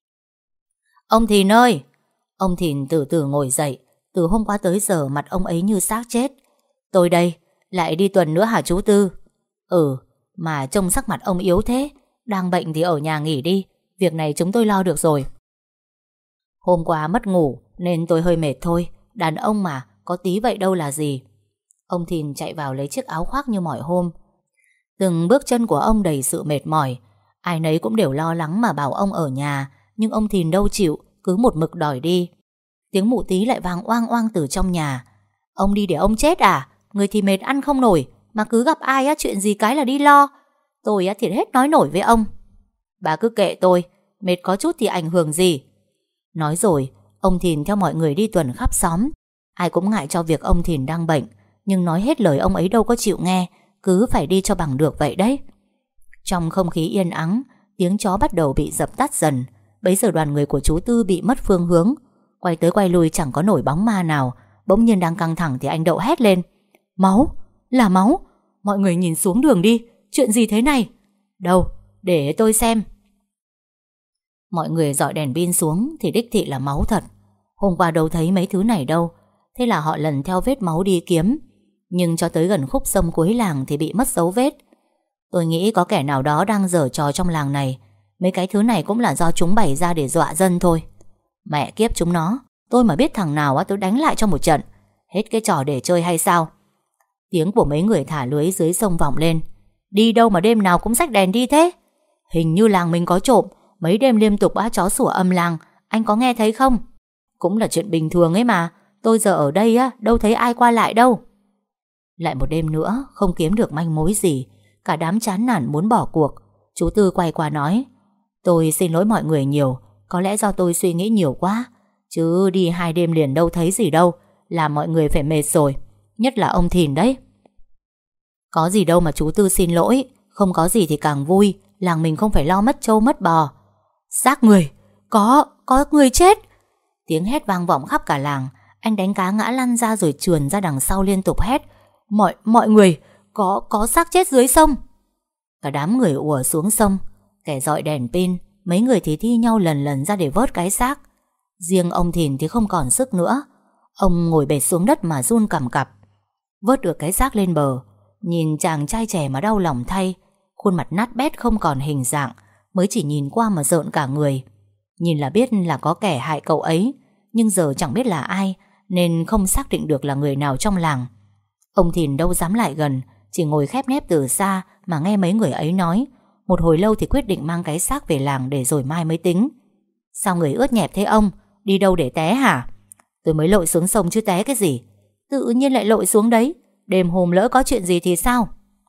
Ông Thìn ơi! Ông Thìn từ từ ngồi dậy. Từ hôm qua tới giờ mặt ông ấy như xác chết. Tôi đây, lại đi tuần nữa hả chú Tư? Ừ, mà trông sắc mặt ông yếu thế. Đang bệnh thì ở nhà nghỉ đi, việc này chúng tôi lo được rồi. Hôm qua mất ngủ nên tôi hơi mệt thôi. Đàn ông mà, có tí vậy đâu là gì. Ông Thìn chạy vào lấy chiếc áo khoác như mọi hôm. Từng bước chân của ông đầy sự mệt mỏi. Ai nấy cũng đều lo lắng mà bảo ông ở nhà. Nhưng ông Thìn đâu chịu, cứ một mực đòi đi. Tiếng mụ tí lại vang oang oang từ trong nhà. Ông đi để ông chết à? Người thì mệt ăn không nổi, mà cứ gặp ai á, chuyện gì cái là đi lo. Tôi á thì hết nói nổi với ông. Bà cứ kệ tôi, mệt có chút thì ảnh hưởng gì. Nói rồi, ông Thìn theo mọi người đi tuần khắp xóm. Ai cũng ngại cho việc ông Thìn đang bệnh, nhưng nói hết lời ông ấy đâu có chịu nghe, cứ phải đi cho bằng được vậy đấy. Trong không khí yên ắng, tiếng chó bắt đầu bị dập tắt dần. Bấy giờ đoàn người của chú Tư bị mất phương hướng. Quay tới quay lui chẳng có nổi bóng ma nào. Bỗng nhiên đang căng thẳng thì anh Đậu hét lên. Máu, là máu. Mọi người nhìn xuống đường đi, chuyện gì thế này? Đâu, để tôi xem. Mọi người dọi đèn pin xuống thì đích thị là máu thật. Hôm qua đâu thấy mấy thứ này đâu. Thế là họ lần theo vết máu đi kiếm. Nhưng cho tới gần khúc sông cuối làng thì bị mất dấu vết. Tôi nghĩ có kẻ nào đó đang giở trò trong làng này. Mấy cái thứ này cũng là do chúng bày ra để dọa dân thôi. Mẹ kiếp chúng nó, tôi mà biết thằng nào á tôi đánh lại cho một trận. Hết cái trò để chơi hay sao? Tiếng của mấy người thả lưới dưới sông vọng lên. Đi đâu mà đêm nào cũng xách đèn đi thế? Hình như làng mình có trộm. Mấy đêm liên tục á chó sủa âm làng. Anh có nghe thấy không? Cũng là chuyện bình thường ấy mà. Tôi giờ ở đây á đâu thấy ai qua lại đâu. Lại một đêm nữa không kiếm được manh mối gì. Cả đám chán nản muốn bỏ cuộc. Chú Tư quay qua nói. Tôi xin lỗi mọi người nhiều. Có lẽ do tôi suy nghĩ nhiều quá. Chứ đi 2 đêm liền đâu thấy gì đâu. Làm mọi người phải mệt rồi. Nhất là ông Thìn đấy. Có gì đâu mà chú Tư xin lỗi. Không có gì thì càng vui. Làng mình không phải lo mất trâu mất bò. Xác người. Có người chết. Tiếng hét vang vọng khắp cả làng. Anh đánh cá ngã lăn ra rồi trườn ra đằng sau liên tục hét. Mọi người, có xác chết dưới sông. Cả đám người ùa xuống sông. Kẻ dọi đèn pin. Mấy người thì thi nhau lần ra để vớt cái xác. Riêng ông Thìn thì không còn sức nữa. Ông ngồi bệt xuống đất mà run cằm cặp. Vớt được cái xác lên bờ, nhìn chàng trai trẻ mà đau lòng thay. Khuôn mặt nát bét không còn hình dạng. Mới chỉ nhìn qua mà rợn cả người. Nhìn là biết là có kẻ hại cậu ấy. Nhưng giờ chẳng biết là ai, nên không xác định được là người nào trong làng. Ông Thìn đâu dám lại gần, chỉ ngồi khép nép từ xa mà nghe mấy người ấy nói. Một hồi lâu thì quyết định mang cái xác về làng để rồi mai mới tính. Sao người ướt nhẹp thế ông? Đi đâu để té hả? Tôi mới lội xuống sông chứ té cái gì. Tự nhiên lại lội xuống đấy. Đêm hôm lỡ có chuyện gì thì sao?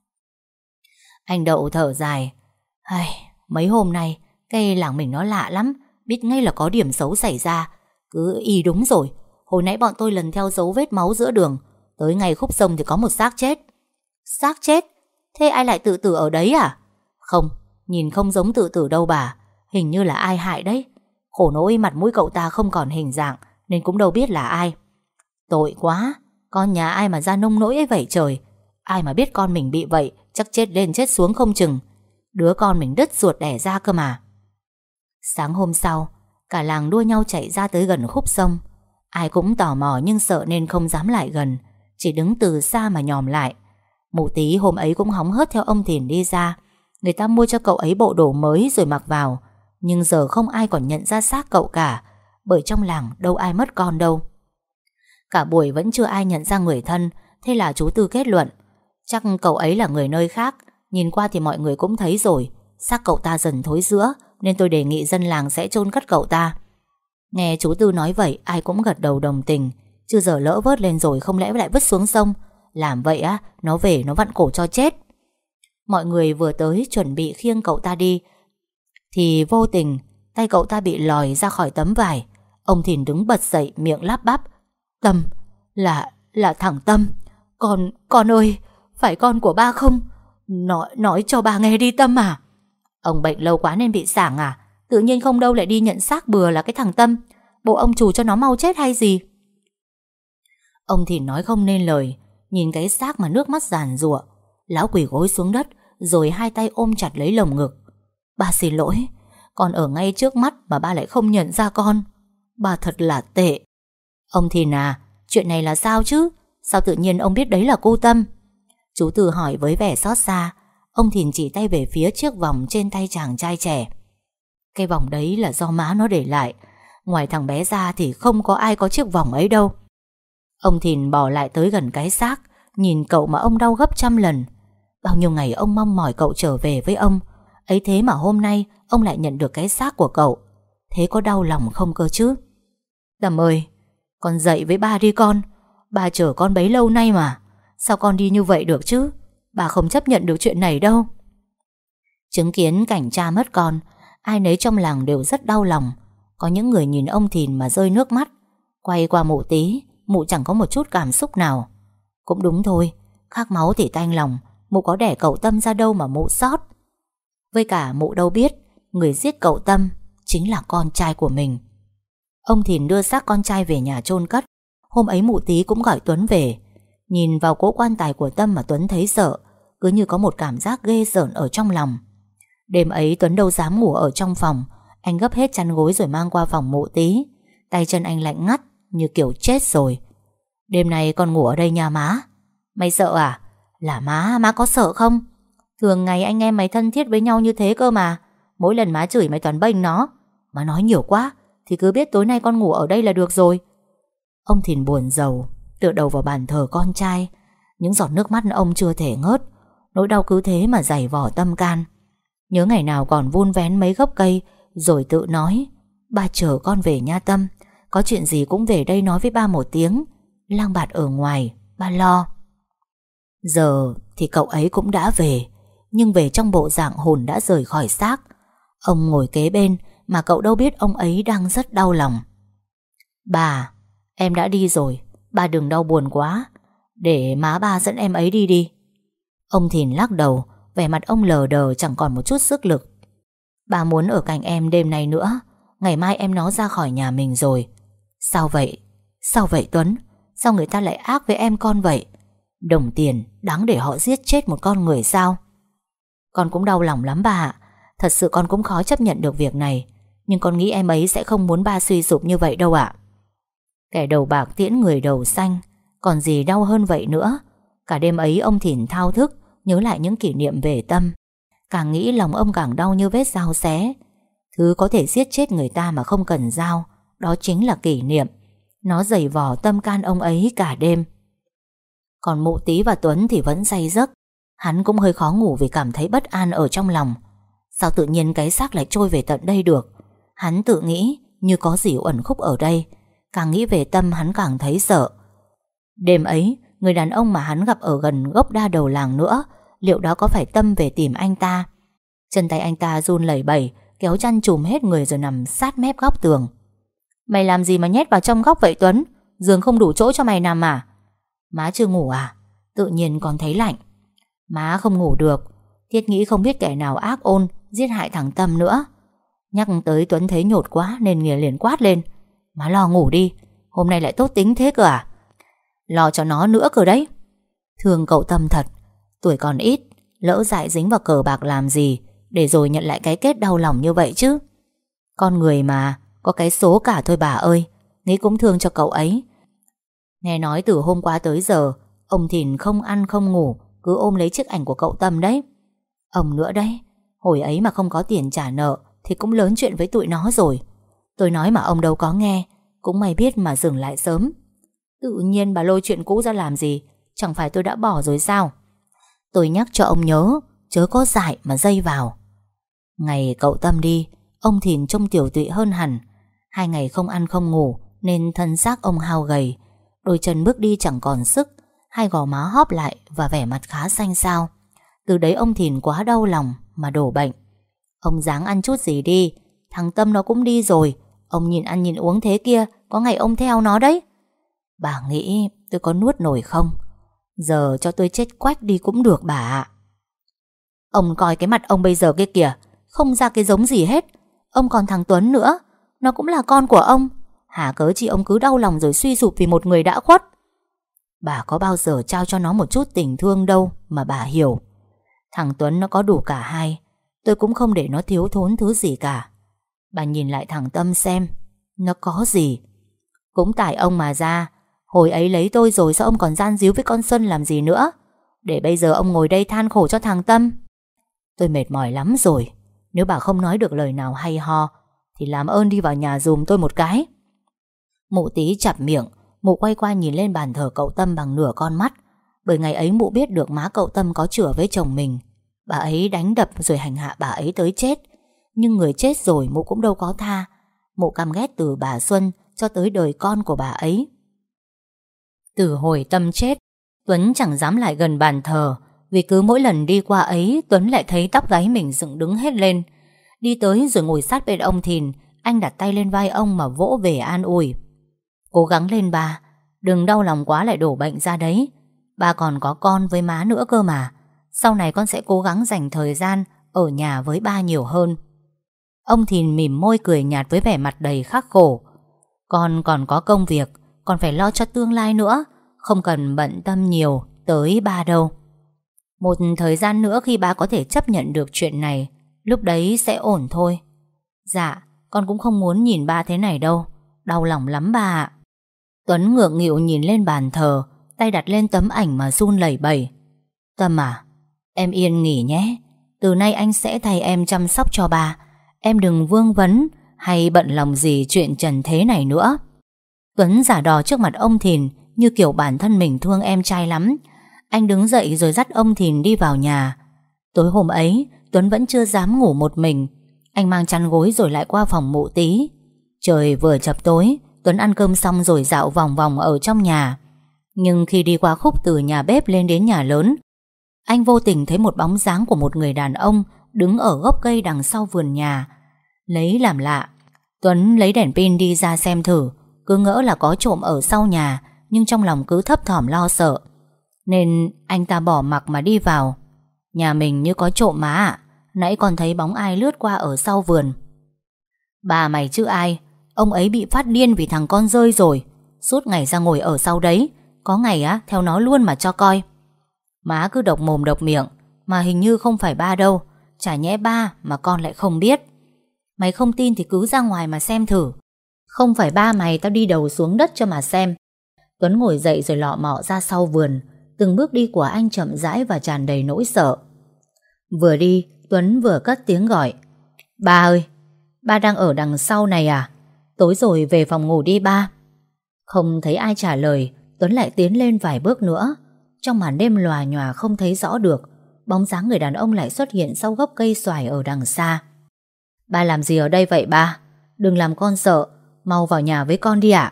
Anh Đậu thở dài. Mấy hôm nay cái làng mình nó lạ lắm. Biết ngay là có điểm xấu xảy ra. Cứ y đúng rồi. Hồi nãy bọn tôi lần theo dấu vết máu giữa đường. Tới ngay khúc sông thì có một xác chết. Xác chết? Thế ai lại tự tử ở đấy à? Không, nhìn không giống tự tử đâu bà. Hình như là ai hại đấy. Khổ nỗi mặt mũi cậu ta không còn hình dạng, nên cũng đâu biết là ai. Tội quá. Con nhà ai mà ra nông nỗi ấy vậy trời. Ai mà biết con mình bị vậy, chắc chết lên chết xuống không chừng. Đứa con mình đứt ruột đẻ ra cơ mà. Sáng hôm sau, cả làng đua nhau chạy ra tới gần khúc sông. Ai cũng tò mò nhưng sợ nên không dám lại gần, chỉ đứng từ xa mà nhòm lại. Mụ Tí hôm ấy cũng hóng hớt theo ông Thìn đi ra. Người ta mua cho cậu ấy bộ đồ mới rồi mặc vào. Nhưng giờ không ai còn nhận ra xác cậu cả, bởi trong làng đâu ai mất con đâu. Cả buổi vẫn chưa ai nhận ra người thân. Thế là chú Tư kết luận chắc cậu ấy là người nơi khác. Nhìn qua thì mọi người cũng thấy rồi. Xác cậu ta dần thối rữa, nên tôi đề nghị dân làng sẽ chôn cất cậu ta. Nghe chú Tư nói vậy, ai cũng gật đầu đồng tình. Chứ giờ lỡ vớt lên rồi không lẽ lại vứt xuống sông. Làm vậy á, nó về nó vặn cổ cho chết. Mọi người vừa tới chuẩn bị khiêng cậu ta đi thì vô tình tay cậu ta bị lòi ra khỏi tấm vải. Ông Thìn đứng bật dậy, miệng lắp bắp: Tâm, là thằng Tâm. Con ơi, phải con của ba không? Nói cho bà nghe đi Tâm à. Ông bệnh lâu quá nên bị sảng à? Tự nhiên không đâu lại đi nhận xác bừa là cái thằng Tâm. Bộ ông chủ cho nó mau chết hay gì? Ông Thìn nói không nên lời, nhìn cái xác mà nước mắt giàn giụa. Lão quỳ gối xuống đất, rồi hai tay ôm chặt lấy lồng ngực. Ba xin lỗi, con ở ngay trước mắt mà ba lại không nhận ra con. Ba thật là tệ. Ông Thìn à, chuyện này là sao chứ? Sao tự nhiên ông biết đấy là cô Tâm? Chú Tư hỏi với vẻ xót xa. Ông Thìn chỉ tay về phía chiếc vòng trên tay chàng trai trẻ. Cái vòng đấy là do má nó để lại. Ngoài thằng bé ra thì không có ai có chiếc vòng ấy đâu. Ông Thìn bỏ lại tới gần cái xác, nhìn cậu mà ông đau gấp trăm lần. Bao nhiêu ngày ông mong mỏi cậu trở về với ông, ấy thế mà hôm nay ông lại nhận được cái xác của cậu. Thế có đau lòng không cơ chứ? Tâm ơi, con dậy với ba đi con. Ba chờ con bấy lâu nay mà. Sao con đi như vậy được chứ? Bà không chấp nhận được chuyện này đâu. Chứng kiến cảnh cha mất con, ai nấy trong làng đều rất đau lòng. Có những người nhìn ông Thìn mà rơi nước mắt. Quay qua mụ Tí, mụ chẳng có một chút cảm xúc nào. Cũng đúng thôi, khác máu thì tanh lòng. Mụ có đẻ cậu Tâm ra đâu mà mụ xót. Với cả mụ đâu biết người giết cậu Tâm chính là con trai của mình. Ông Thìn đưa xác con trai về nhà chôn cất. Hôm ấy mụ Tí cũng gọi Tuấn về. Nhìn vào cỗ quan tài của Tâm mà Tuấn thấy sợ, cứ như có một cảm giác ghê rợn ở trong lòng. Đêm ấy Tuấn đâu dám ngủ ở trong phòng. Anh gấp hết chăn gối rồi mang qua phòng mụ Tí. Tay chân anh lạnh ngắt như kiểu chết rồi. Đêm nay con ngủ ở đây nha má. Mày sợ à? Là má có sợ không? Thường ngày anh em mày thân thiết với nhau như thế cơ mà. Mỗi lần má chửi mày toàn bênh nó. Má nói nhiều quá thì cứ biết tối nay con ngủ ở đây là được rồi. Ông Thìn buồn rầu, tựa đầu vào bàn thờ con trai. Những giọt nước mắt ông chưa thể ngớt. Nỗi đau cứ thế mà dày vò tâm can. Nhớ ngày nào còn vun vén mấy gốc cây, rồi tự nói: ba chờ con về nha Tâm. Có chuyện gì cũng về đây nói với ba một tiếng. Lang bạt ở ngoài, ba lo. Giờ thì cậu ấy cũng đã về, nhưng về trong bộ dạng hồn đã rời khỏi xác. Ông ngồi kế bên mà cậu đâu biết ông ấy đang rất đau lòng. Bà, em đã đi rồi, bà đừng đau buồn quá. Để má ba dẫn em ấy đi đi. Ông Thìn lắc đầu, vẻ mặt ông lờ đờ chẳng còn một chút sức lực. Bà muốn ở cạnh em đêm nay nữa. Ngày mai em nó ra khỏi nhà mình rồi. Sao vậy? Sao vậy Tuấn? Sao người ta lại ác với em con vậy? Đồng tiền đáng để họ giết chết một con người sao? Con cũng đau lòng lắm bà ạ. Thật sự con cũng khó chấp nhận được việc này. Nhưng con nghĩ em ấy sẽ không muốn ba suy sụp như vậy đâu ạ. Kẻ đầu bạc tiễn người đầu xanh. Còn gì đau hơn vậy nữa. Cả đêm ấy ông Thìn thao thức, nhớ lại những kỷ niệm về Tâm. Càng nghĩ lòng ông càng đau như vết dao xé. Thứ có thể giết chết người ta mà không cần dao, đó chính là kỷ niệm. Nó dày vò tâm can ông ấy cả đêm. Còn mụ Tí và Tuấn thì vẫn say giấc. Hắn cũng hơi khó ngủ vì cảm thấy bất an ở trong lòng. Sao tự nhiên cái xác lại trôi về tận đây được? Hắn tự nghĩ như có gì uẩn khúc ở đây. Càng nghĩ về Tâm hắn càng thấy sợ. Đêm ấy, người đàn ông mà hắn gặp ở gần gốc đa đầu làng nữa, liệu đó có phải Tâm về tìm anh ta? Chân tay anh ta run lẩy bẩy, kéo chăn trùm hết người rồi nằm sát mép góc tường. Mày làm gì mà nhét vào trong góc vậy Tuấn? Giường không đủ chỗ cho mày nằm à? Má chưa ngủ à? Tự nhiên còn thấy lạnh. Má không ngủ được. Thiết nghĩ không biết kẻ nào ác ôn giết hại thằng Tâm nữa. Nhắc tới Tuấn thấy nhột quá nên nghĩa liền quát lên: má lo ngủ đi. Hôm nay lại tốt tính thế cơ à? Lo cho nó nữa cơ đấy. Thương cậu Tâm thật. Tuổi còn ít, lỡ dại dính vào cờ bạc làm gì, để rồi nhận lại cái kết đau lòng như vậy chứ. Con người mà, có cái số cả thôi bà ơi. Nghĩ cũng thương cho cậu ấy. Nghe nói từ hôm qua tới giờ ông Thìn không ăn không ngủ, cứ ôm lấy chiếc ảnh của cậu Tâm đấy. Ông nữa đấy, hồi ấy mà không có tiền trả nợ thì cũng lớn chuyện với tụi nó rồi. Tôi nói mà ông đâu có nghe. Cũng may biết mà dừng lại sớm. Tự nhiên bà lôi chuyện cũ ra làm gì? Chẳng phải tôi đã bỏ rồi sao? Tôi nhắc cho ông nhớ, chớ có dại mà dây vào. Ngày cậu Tâm đi, ông Thìn trông tiểu tụy hơn hẳn. 2 ngày không ăn không ngủ nên thân xác ông hao gầy. Đôi chân bước đi chẳng còn sức, hai gò má hóp lại và vẻ mặt khá xanh xao. Từ đấy ông Thìn quá đau lòng mà đổ bệnh. Ông ráng ăn chút gì đi, thằng Tâm nó cũng đi rồi. Ông nhìn ăn nhìn uống thế kia, có ngày ông theo nó đấy. Bà nghĩ tôi có nuốt nổi không? Giờ cho tôi chết quách đi cũng được bà ạ. Ông coi cái mặt ông bây giờ kia kìa, không ra cái giống gì hết. Ông còn thằng Tuấn nữa, nó cũng là con của ông. Hả cớ chi ông cứ đau lòng rồi suy sụp vì một người đã khuất. Bà có bao giờ trao cho nó một chút tình thương đâu mà bà hiểu. Thằng Tuấn nó có đủ cả hai, tôi cũng không để nó thiếu thốn thứ gì cả. Bà nhìn lại thằng Tâm xem, nó có gì. Cũng tại ông mà ra. Hồi ấy lấy tôi rồi sao ông còn gian díu với con Xuân làm gì nữa, để bây giờ ông ngồi đây than khổ cho thằng Tâm. Tôi mệt mỏi lắm rồi. Nếu bà không nói được lời nào hay ho thì làm ơn đi vào nhà giùm tôi một cái. Mụ Tí chặt miệng. Mụ quay qua nhìn lên bàn thờ cậu Tâm bằng nửa con mắt. Bởi ngày ấy mụ biết được má cậu Tâm có chửa với chồng mình. Bà ấy đánh đập rồi hành hạ bà ấy tới chết. Nhưng người chết rồi mụ cũng đâu có tha. Mụ căm ghét từ bà Xuân cho tới đời con của bà ấy. Từ hồi Tâm chết, Tuấn chẳng dám lại gần bàn thờ, vì cứ mỗi lần đi qua ấy Tuấn lại thấy tóc gáy mình dựng đứng hết lên. Đi tới rồi ngồi sát bên ông Thìn, anh đặt tay lên vai ông mà vỗ về an ủi. Cố gắng lên ba, đừng đau lòng quá lại đổ bệnh ra đấy. Ba còn có con với má nữa cơ mà. Sau này con sẽ cố gắng dành thời gian ở nhà với ba nhiều hơn. Ông Thìn mỉm môi cười nhạt với vẻ mặt đầy khắc khổ. Con còn có công việc, còn phải lo cho tương lai nữa, không cần bận tâm nhiều tới ba đâu. Một thời gian nữa khi ba có thể chấp nhận được chuyện này, lúc đấy sẽ ổn thôi. Dạ, con cũng không muốn nhìn ba thế này đâu, đau lòng lắm ba ạ. Tuấn ngượng nghịu nhìn lên bàn thờ, tay đặt lên tấm ảnh mà run lẩy bẩy. Tâm à, em yên nghỉ nhé. Từ nay anh sẽ thay em chăm sóc cho ba. Em đừng vương vấn hay bận lòng gì chuyện trần thế này nữa. Tuấn giả đò trước mặt ông Thìn như kiểu bản thân mình thương em trai lắm. Anh đứng dậy rồi dắt ông Thìn đi vào nhà. Tối hôm ấy Tuấn vẫn chưa dám ngủ một mình. Anh mang chăn gối rồi lại qua phòng mụ Tí. Trời vừa chập tối, Tuấn ăn cơm xong rồi dạo vòng vòng ở trong nhà. Nhưng khi đi qua khúc từ nhà bếp lên đến nhà lớn, anh vô tình thấy một bóng dáng của một người đàn ông đứng ở gốc cây đằng sau vườn nhà. Lấy làm lạ, Tuấn lấy đèn pin đi ra xem thử. Cứ ngỡ là có trộm ở sau nhà, nhưng trong lòng cứ thấp thỏm lo sợ, nên anh ta bỏ mặc mà đi vào. Nhà mình như có trộm má ạ. Nãy còn thấy bóng ai lướt qua ở sau vườn. Bà mày chứ ai. Ông ấy bị phát điên vì thằng con rơi rồi. Suốt ngày ra ngồi ở sau đấy. Có ngày á theo nó luôn mà cho coi. Má cứ độc mồm độc miệng, mà hình như không phải ba đâu. Chả nhẽ ba mà con lại không biết. Mày không tin thì cứ ra ngoài mà xem thử. Không phải ba mày tao đi đầu xuống đất cho mà xem. Tuấn ngồi dậy rồi lọ mọ ra sau vườn. Từng bước đi của anh chậm rãi và tràn đầy nỗi sợ. Vừa đi Tuấn vừa cất tiếng gọi. Ba ơi, ba đang ở đằng sau này à? Tối rồi về phòng ngủ đi ba. Không thấy ai trả lời, Tuấn lại tiến lên vài bước nữa. Trong màn đêm lòa nhòa không thấy rõ được, bóng dáng người đàn ông lại xuất hiện sau gốc cây xoài ở đằng xa. Ba làm gì ở đây vậy ba? Đừng làm con sợ, mau vào nhà với con đi ạ.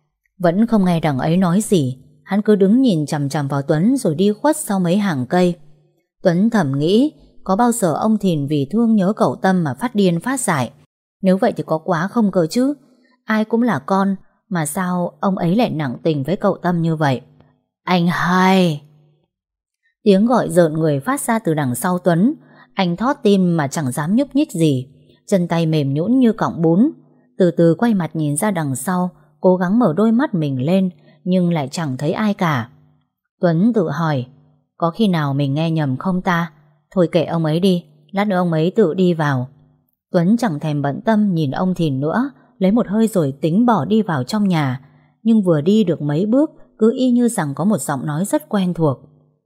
Vẫn không nghe đằng ấy nói gì. Hắn cứ đứng nhìn chằm chằm vào Tuấn rồi đi khuất sau mấy hàng cây. Tuấn thầm nghĩ, có bao giờ ông Thìn vì thương nhớ cậu Tâm mà phát điên phát dại? Nếu vậy thì có quá không cơ chứ. Ai cũng là con, mà sao ông ấy lại nặng tình với cậu Tâm như vậy? Anh hai! Tiếng gọi rợn người phát ra từ đằng sau Tuấn. Anh thót tim mà chẳng dám nhúc nhích gì. Chân tay mềm nhũn như cọng bún. Từ từ quay mặt nhìn ra đằng sau, cố gắng mở đôi mắt mình lên, nhưng lại chẳng thấy ai cả. Tuấn tự hỏi, có khi nào mình nghe nhầm không ta? Thôi kệ ông ấy đi, lát nữa ông ấy tự đi vào. Tuấn chẳng thèm bận tâm nhìn ông Thìn nữa, lấy một hơi rồi tính bỏ đi vào trong nhà. Nhưng vừa đi được mấy bước, cứ y như rằng có một giọng nói rất quen thuộc.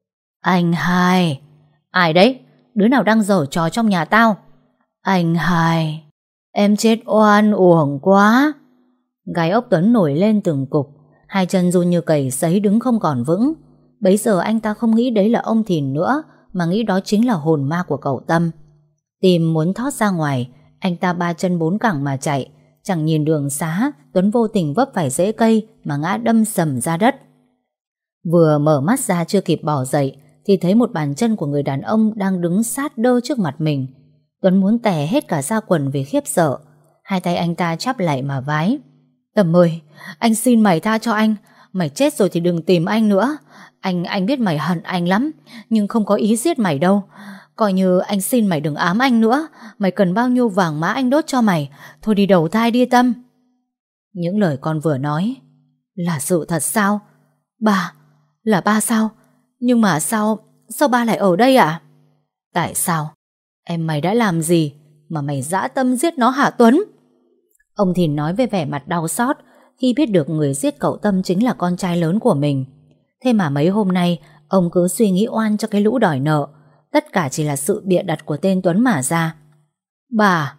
Anh hai! Ai đấy? Đứa nào đang giở trò trong nhà tao? Anh hai! Em chết oan uổng quá! Gai ốc Tuấn nổi lên từng cục, hai chân run như cầy sấy đứng không còn vững. Bấy giờ anh ta không nghĩ đấy là ông Thìn nữa, mà nghĩ đó chính là hồn ma của cậu Tâm. Tim muốn thoát ra ngoài, anh ta ba chân bốn cẳng mà chạy. Chẳng nhìn đường xá, Tuấn vô tình vấp phải rễ cây mà ngã đâm sầm ra đất. Vừa mở mắt ra chưa kịp bỏ dậy, thì thấy một bàn chân của người đàn ông đang đứng sát đơ trước mặt mình. Tuấn muốn tè hết cả da quần vì khiếp sợ. Hai tay anh ta chắp lại mà vái. Tâm ơi, anh xin mày tha cho anh. Mày chết rồi thì đừng tìm anh nữa. Anh biết mày hận anh lắm, nhưng không có ý giết mày đâu. Coi như anh xin mày đừng ám anh nữa. Mày cần bao nhiêu vàng mã anh đốt cho mày. Thôi đi đầu thai đi Tâm. Những lời con vừa nói là sự thật sao? Ba, là ba sao? Nhưng mà sao ba lại ở đây à? Tại sao? Em mày đã làm gì mà mày dã tâm giết nó hả Tuấn? Ông Thìn nói với vẻ mặt đau xót khi biết được người giết cậu Tâm chính là con trai lớn của mình. Thế mà mấy hôm nay ông cứ suy nghĩ oan cho cái lũ đòi nợ. Tất cả chỉ là sự bịa đặt của tên Tuấn mà ra. Bà,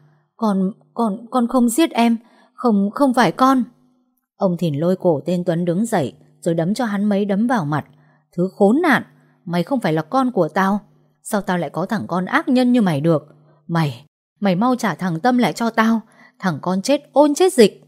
con không giết em. Không phải con. Ông Thìn lôi cổ tên Tuấn đứng dậy rồi đấm cho hắn mấy đấm vào mặt. Thứ khốn nạn, mày không phải là con của tao. Sao tao lại có thằng con ác nhân như mày được? Mày mau trả thằng Tâm lại cho tao. Thằng con chết ôn chết dịch.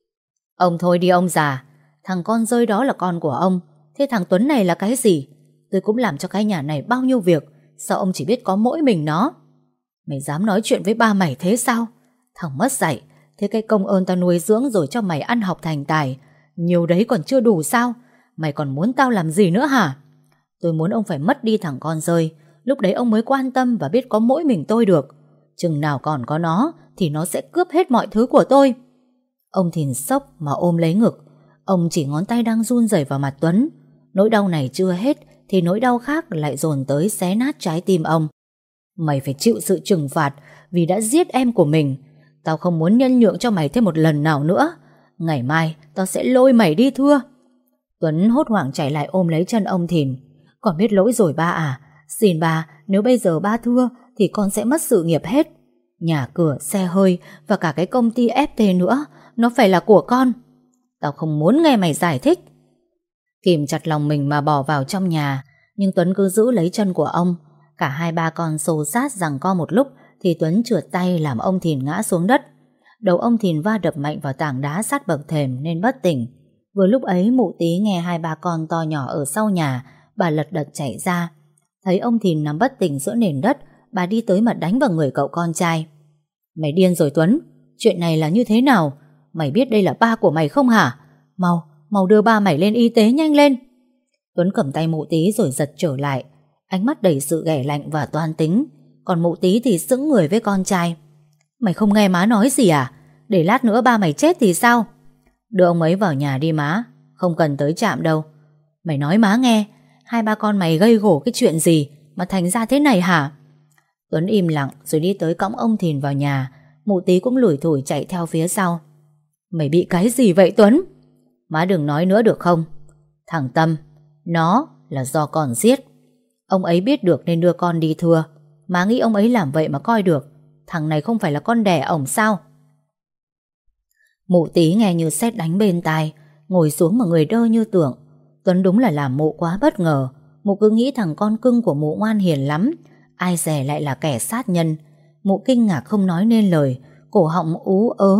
Ông thôi đi ông già. Thằng con rơi đó là con của ông. Thế thằng Tuấn này là cái gì? Tôi cũng làm cho cái nhà này bao nhiêu việc. Sao ông chỉ biết có mỗi mình nó? Mày dám nói chuyện với ba mày thế sao? Thằng mất dạy. Thế cái công ơn tao nuôi dưỡng rồi cho mày ăn học thành tài, nhiều đấy còn chưa đủ sao? Mày còn muốn tao làm gì nữa hả? Tôi muốn ông phải mất đi thằng con rơi. Lúc đấy ông mới quan tâm và biết có mỗi mình tôi được. Chừng nào còn có nó thì nó sẽ cướp hết mọi thứ của tôi. Ông Thìn sốc mà ôm lấy ngực. Ông chỉ ngón tay đang run rẩy vào mặt Tuấn. Nỗi đau này chưa hết thì nỗi đau khác lại dồn tới xé nát trái tim ông. Mày phải chịu sự trừng phạt vì đã giết em của mình. Tao không muốn nhân nhượng cho mày thêm một lần nào nữa. Ngày mai tao sẽ lôi mày đi thưa. Tuấn hốt hoảng chạy lại ôm lấy chân ông Thìn. Con biết lỗi rồi ba à. Xin ba, nếu bây giờ ba thưa thì con sẽ mất sự nghiệp hết. Nhà cửa, xe hơi và cả cái công ty FT nữa, nó phải là của con. Tao không muốn nghe mày giải thích. Kìm chặt lòng mình mà bỏ vào trong nhà, nhưng Tuấn cứ giữ lấy chân của ông. Cả hai ba con xô xát giằng co một lúc thì Tuấn trượt tay làm ông Thìn ngã xuống đất. Đầu ông Thìn va đập mạnh vào tảng đá sát bậc thềm nên bất tỉnh. Vừa lúc ấy mụ Tí nghe hai ba con to nhỏ ở sau nhà, bà lật đật chạy ra. Thấy ông Thìn nằm bất tỉnh giữa nền đất, bà đi tới mà đánh vào người cậu con trai. Mày điên rồi Tuấn, chuyện này là như thế nào? Mày biết đây là ba của mày không hả? Mau đưa ba mày lên y tế nhanh lên. Tuấn cầm tay mụ Tí rồi giật trở lại, ánh mắt đầy sự ghẻ lạnh và toan tính. Còn mụ Tí thì sững người với con trai. Mày không nghe má nói gì à? Để lát nữa ba mày chết thì sao? Đưa ông ấy vào nhà đi má, không cần tới trạm đâu. Mày nói má nghe, hai ba con mày gây gổ cái chuyện gì mà thành ra thế này hả? Tuấn im lặng rồi đi tới cõng ông Thìn vào nhà. Mụ Tí cũng lủi thủi chạy theo phía sau. Mày bị cái gì vậy Tuấn? Má đừng nói nữa được không? Thằng Tâm, nó là do con giết. Ông ấy biết được nên đưa con đi thưa. Má nghĩ ông ấy làm vậy mà coi được. Thằng này không phải là con đẻ ổng sao? Mụ Tí nghe như sét đánh bên tai, ngồi xuống mà người đơ như tưởng. Tuấn đúng là làm mụ quá bất ngờ. Mụ cứ nghĩ thằng con cưng của mụ ngoan hiền lắm, ai dè lại là kẻ sát nhân. Mụ kinh ngạc không nói nên lời, cổ họng ú ớ.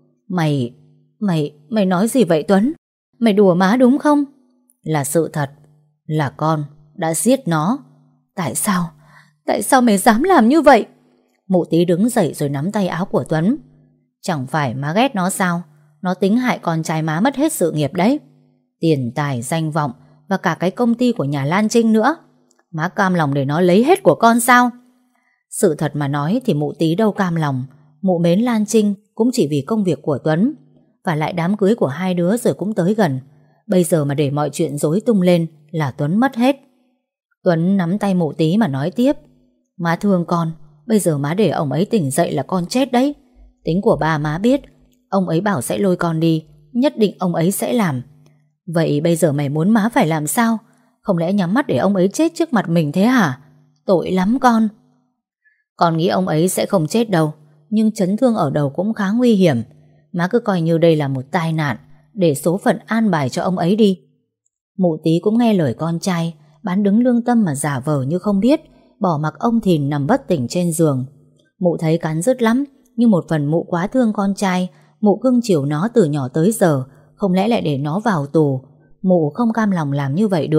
Mày nói gì vậy Tuấn? Mày đùa má đúng không? Là sự thật, là con đã giết nó. Tại sao mày dám làm như vậy? Mụ Tí đứng dậy rồi nắm tay áo của Tuấn. Chẳng phải má ghét nó sao? Nó tính hại con trai má mất hết sự nghiệp đấy. Tiền tài danh vọng và cả cái công ty của nhà Lan Trinh nữa. Má cam lòng để nó lấy hết của con sao? Sự thật mà nói thì mụ Tí đâu cam lòng. Mụ mến Lan Trinh cũng chỉ vì công việc của Tuấn. Và lại đám cưới của hai đứa rồi cũng tới gần. Bây giờ mà để mọi chuyện rối tung lên là Tuấn mất hết. Tuấn nắm tay mụ Tí mà nói tiếp. Má thương con, bây giờ má để ông ấy tỉnh dậy là con chết đấy. Tính của ba má biết, ông ấy bảo sẽ lôi con đi, nhất định ông ấy sẽ làm. Vậy bây giờ mày muốn má phải làm sao? Không lẽ nhắm mắt để ông ấy chết trước mặt mình thế hả? Tội lắm con. Con nghĩ ông ấy sẽ không chết đâu, nhưng chấn thương ở đầu cũng khá nguy hiểm. Má cứ coi như đây là một tai nạn, để số phận an bài cho ông ấy đi. Mụ Tí cũng nghe lời con trai, bán đứng lương tâm mà giả vờ như không biết, bỏ mặc ông Thìn nằm bất tỉnh trên giường. Mụ thấy cắn rứt lắm, nhưng một phần mụ quá thương con trai. Mụ cưng chiều nó từ nhỏ tới giờ, không lẽ lại để nó vào tù. Mụ không cam lòng làm như vậy được,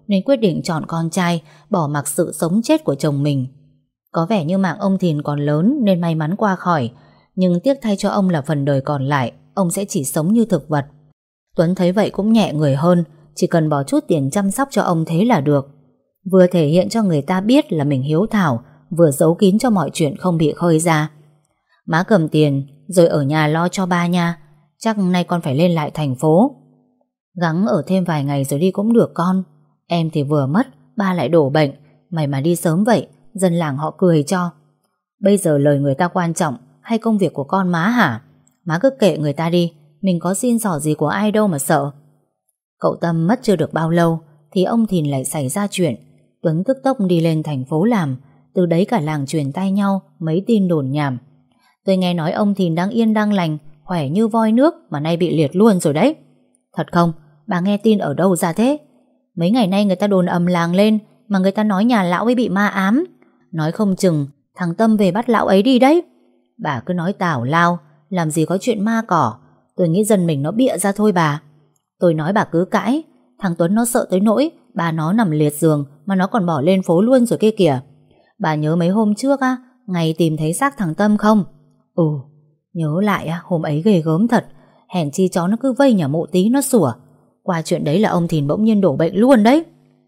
nên quyết định chọn con trai, bỏ mặc sự sống chết của chồng mình. Có vẻ như mạng ông Thìn còn lớn nên may mắn qua khỏi, nhưng tiếc thay cho ông là phần đời còn lại ông sẽ chỉ sống như thực vật. Tuấn thấy vậy cũng nhẹ người hơn, chỉ cần bỏ chút tiền chăm sóc cho ông thế là được. Vừa thể hiện cho người ta biết là mình hiếu thảo, vừa giấu kín cho mọi chuyện không bị khơi ra. Má cầm tiền rồi ở nhà lo cho ba nha. Chắc nay con phải lên lại thành phố. Gắng ở thêm vài ngày rồi đi cũng được con. Em thì vừa mất, ba lại đổ bệnh. Mày mà đi sớm vậy, dân làng họ cười cho. Bây giờ lời người ta quan trọng hay công việc của con má hả? Má cứ kệ người ta đi, mình có xin xỏ gì của ai đâu mà sợ. Cậu Tâm mất chưa được bao lâu thì ông Thìn lại xảy ra chuyện. Tuấn tức tốc đi lên thành phố làm. Từ đấy cả làng truyền tai nhau mấy tin đồn nhảm. Tôi nghe nói ông Thìn đang yên đang lành, khỏe như voi nước mà nay bị liệt luôn rồi đấy. Thật không? Bà nghe tin ở đâu ra thế? Mấy ngày nay người ta đồn ầm làng lên, mà người ta nói nhà lão ấy bị ma ám. Nói không chừng thằng Tâm về bắt lão ấy đi đấy. Bà cứ nói tào lao, làm gì có chuyện ma cỏ. Tôi nghĩ dân mình nó bịa ra thôi bà. Tôi nói bà cứ cãi. Thằng Tuấn nó sợ tới nỗi bà nó nằm liệt giường mà nó còn bỏ lên phố luôn rồi kia kìa. Bà nhớ mấy hôm trước á, ngày tìm thấy xác thằng Tâm không? Ừ, nhớ lại á, hôm ấy ghê gớm thật. Hèn chi chó nó cứ vây nhà mụ tí nó sủa. Qua chuyện đấy là ông Thìn bỗng nhiên đổ bệnh luôn đấy.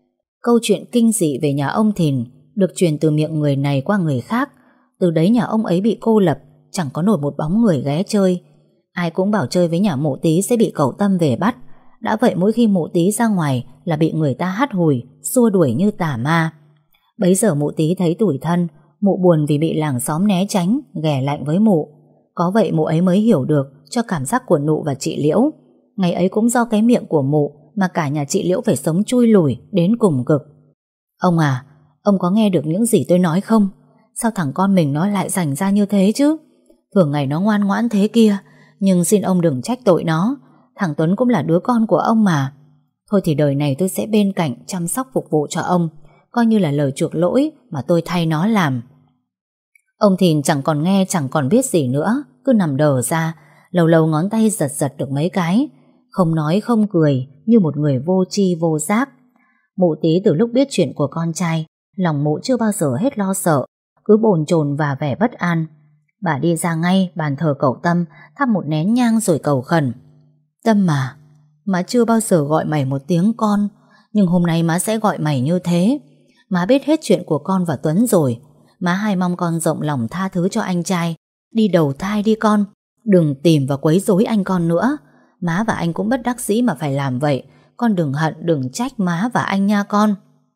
Câu chuyện kinh dị về nhà ông Thìn được truyền từ miệng người này qua người khác. Từ đấy nhà ông ấy bị cô lập, chẳng có nổi một bóng người ghé chơi. Ai cũng bảo chơi với nhà mụ tí sẽ bị cậu Tâm về bắt. Đã vậy mỗi khi mụ tí ra ngoài là bị người ta hắt hủi, xua đuổi như tà ma. Bấy giờ mụ tí thấy tủi thân, mụ buồn vì bị làng xóm né tránh, ghẻ lạnh với mụ. Có vậy mụ ấy mới hiểu được cho cảm giác của nụ và chị Liễu. Ngày ấy cũng do cái miệng của mụ mà cả nhà chị Liễu phải sống chui lủi đến cùng cực. Ông à, ông có nghe được những gì tôi nói không? Sao thằng con mình nó lại rảnh ra như thế chứ? Thường ngày nó ngoan ngoãn thế kia, nhưng xin ông đừng trách tội nó. Thằng Tuấn cũng là đứa con của ông mà. Thôi thì đời này tôi sẽ bên cạnh chăm sóc phục vụ cho ông, coi như là lời chuộc lỗi mà tôi thay nó làm. Ông Thìn chẳng còn nghe chẳng còn biết gì nữa, cứ nằm đờ ra, lâu lâu ngón tay giật giật được mấy cái, không nói không cười, như một người vô tri vô giác. Mụ tí từ lúc biết chuyện của con trai, lòng mụ chưa bao giờ hết lo sợ, cứ bồn chồn và vẻ bất an. Bà đi ra ngay bàn thờ cậu Tâm, thắp một nén nhang rồi cầu khẩn. Tâm mà, má chưa bao giờ gọi mày một tiếng con, nhưng hôm nay má sẽ gọi mày như thế. Má biết hết chuyện của con và Tuấn rồi. Má hay mong con rộng lòng tha thứ cho anh trai. Đi đầu thai đi con, đừng tìm và quấy rối anh con nữa. Má và anh cũng bất đắc dĩ mà phải làm vậy. Con đừng hận đừng trách má và anh nha con.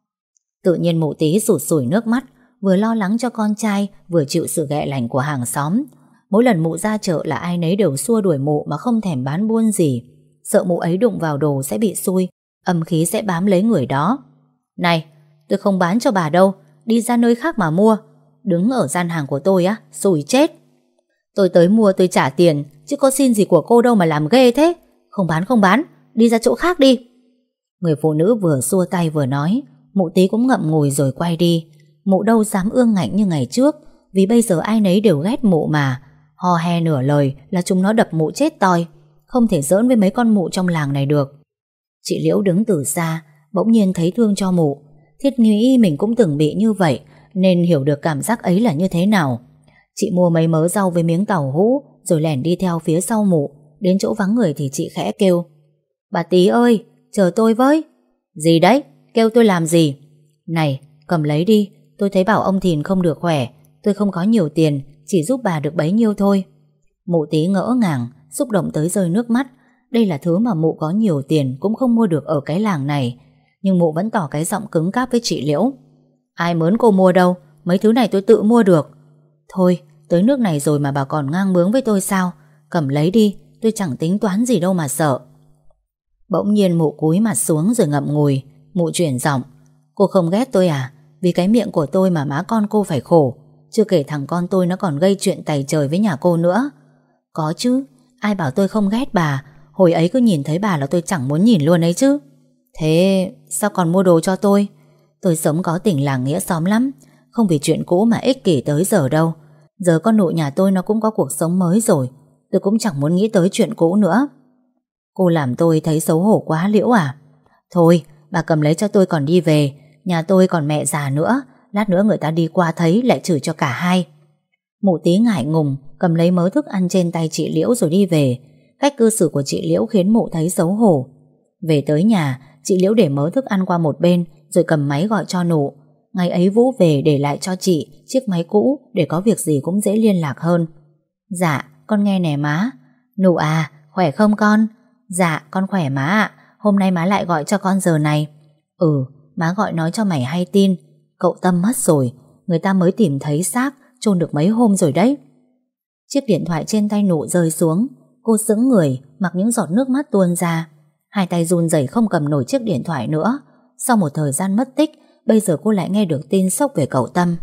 Tự nhiên mụ tí sụt sùi nước mắt, vừa lo lắng cho con trai, vừa chịu sự ghẹ lạnh của hàng xóm. Mỗi lần mụ ra chợ là ai nấy đều xua đuổi mụ mà không thèm bán buôn gì. Sợ mụ ấy đụng vào đồ sẽ bị xui, âm khí sẽ bám lấy người đó. Này, tôi không bán cho bà đâu, đi ra nơi khác mà mua. Đứng ở gian hàng của tôi á, xui chết. Tôi tới mua tôi trả tiền, chứ có xin gì của cô đâu mà làm ghê thế. Không bán, đi ra chỗ khác đi. Người phụ nữ vừa xua tay vừa nói. Mụ tí cũng ngậm ngùi rồi quay đi. Mụ đâu dám ương ngạnh như ngày trước, vì bây giờ ai nấy đều ghét mụ mà. Hò he nửa lời là chúng nó đập mụ chết toi. Không thể giỡn với mấy con mụ trong làng này được. Chị Liễu đứng từ xa, bỗng nhiên thấy thương cho mụ. Thiết nghĩ mình cũng từng bị như vậy, nên hiểu được cảm giác ấy là như thế nào. Chị mua mấy mớ rau với miếng tàu hũ, rồi lẻn đi theo phía sau mụ. Đến chỗ vắng người thì chị khẽ kêu: Bà Tí ơi, chờ tôi với. Gì đấy, kêu tôi làm gì? Này, cầm lấy đi, tôi thấy bảo ông Thìn không được khỏe. Tôi không có nhiều tiền, chỉ giúp bà được bấy nhiêu thôi. Mụ Tí ngỡ ngàng, xúc động tới rơi nước mắt. Đây là thứ mà mụ có nhiều tiền cũng không mua được ở cái làng này. Nhưng mụ vẫn tỏ cái giọng cứng cáp với chị Liễu: Ai mớn cô mua đâu, mấy thứ này tôi tự mua được. Thôi, tới nước này rồi mà bà còn ngang bướng với tôi sao? Cầm lấy đi, tôi chẳng tính toán gì đâu mà sợ. Bỗng nhiên mụ cúi mặt xuống rồi ngậm ngùi. Mụ chuyển giọng: Cô không ghét tôi à? Vì cái miệng của tôi mà má con cô phải khổ. Chưa kể thằng con tôi nó còn gây chuyện tày trời với nhà cô nữa. Có chứ, ai bảo tôi không ghét bà. Hồi ấy cứ nhìn thấy bà là tôi chẳng muốn nhìn luôn ấy chứ. Thế sao còn mua đồ cho tôi? Tôi sống có tình làng nghĩa xóm lắm, không vì chuyện cũ mà ích kỷ tới giờ đâu. Giờ con nụ nhà tôi nó cũng có cuộc sống mới rồi, tôi cũng chẳng muốn nghĩ tới chuyện cũ nữa. Cô làm tôi thấy xấu hổ quá Liễu à? Thôi, Bà cầm lấy cho tôi còn đi về. Nhà tôi còn mẹ già nữa, lát nữa người ta đi qua thấy lại chửi cho cả hai. Mụ Tí ngại ngùng cầm lấy mớ thức ăn trên tay chị Liễu rồi đi về. Cách cư xử của chị Liễu khiến mụ thấy xấu hổ. Về tới nhà, chị Liễu để mớ thức ăn qua một bên rồi cầm máy gọi cho Nụ. Ngày ấy Vũ về để lại cho chị chiếc máy cũ để có việc gì cũng dễ liên lạc hơn. Dạ, con nghe nè má. Nụ à, khỏe không con? Dạ, con khỏe má ạ. Hôm nay má lại gọi cho con giờ này. Ừ, má gọi nói cho mày hay tin. Cậu Tâm mất rồi, người ta mới tìm thấy xác, chôn được mấy hôm rồi đấy. Chiếc điện thoại trên tay Nụ rơi xuống. Cô sững người, mặc những giọt nước mắt tuôn ra. Hai tay run rẩy không cầm nổi chiếc điện thoại nữa. Sau một thời gian mất tích, bây giờ cô lại nghe được tin sốc về cậu Tâm.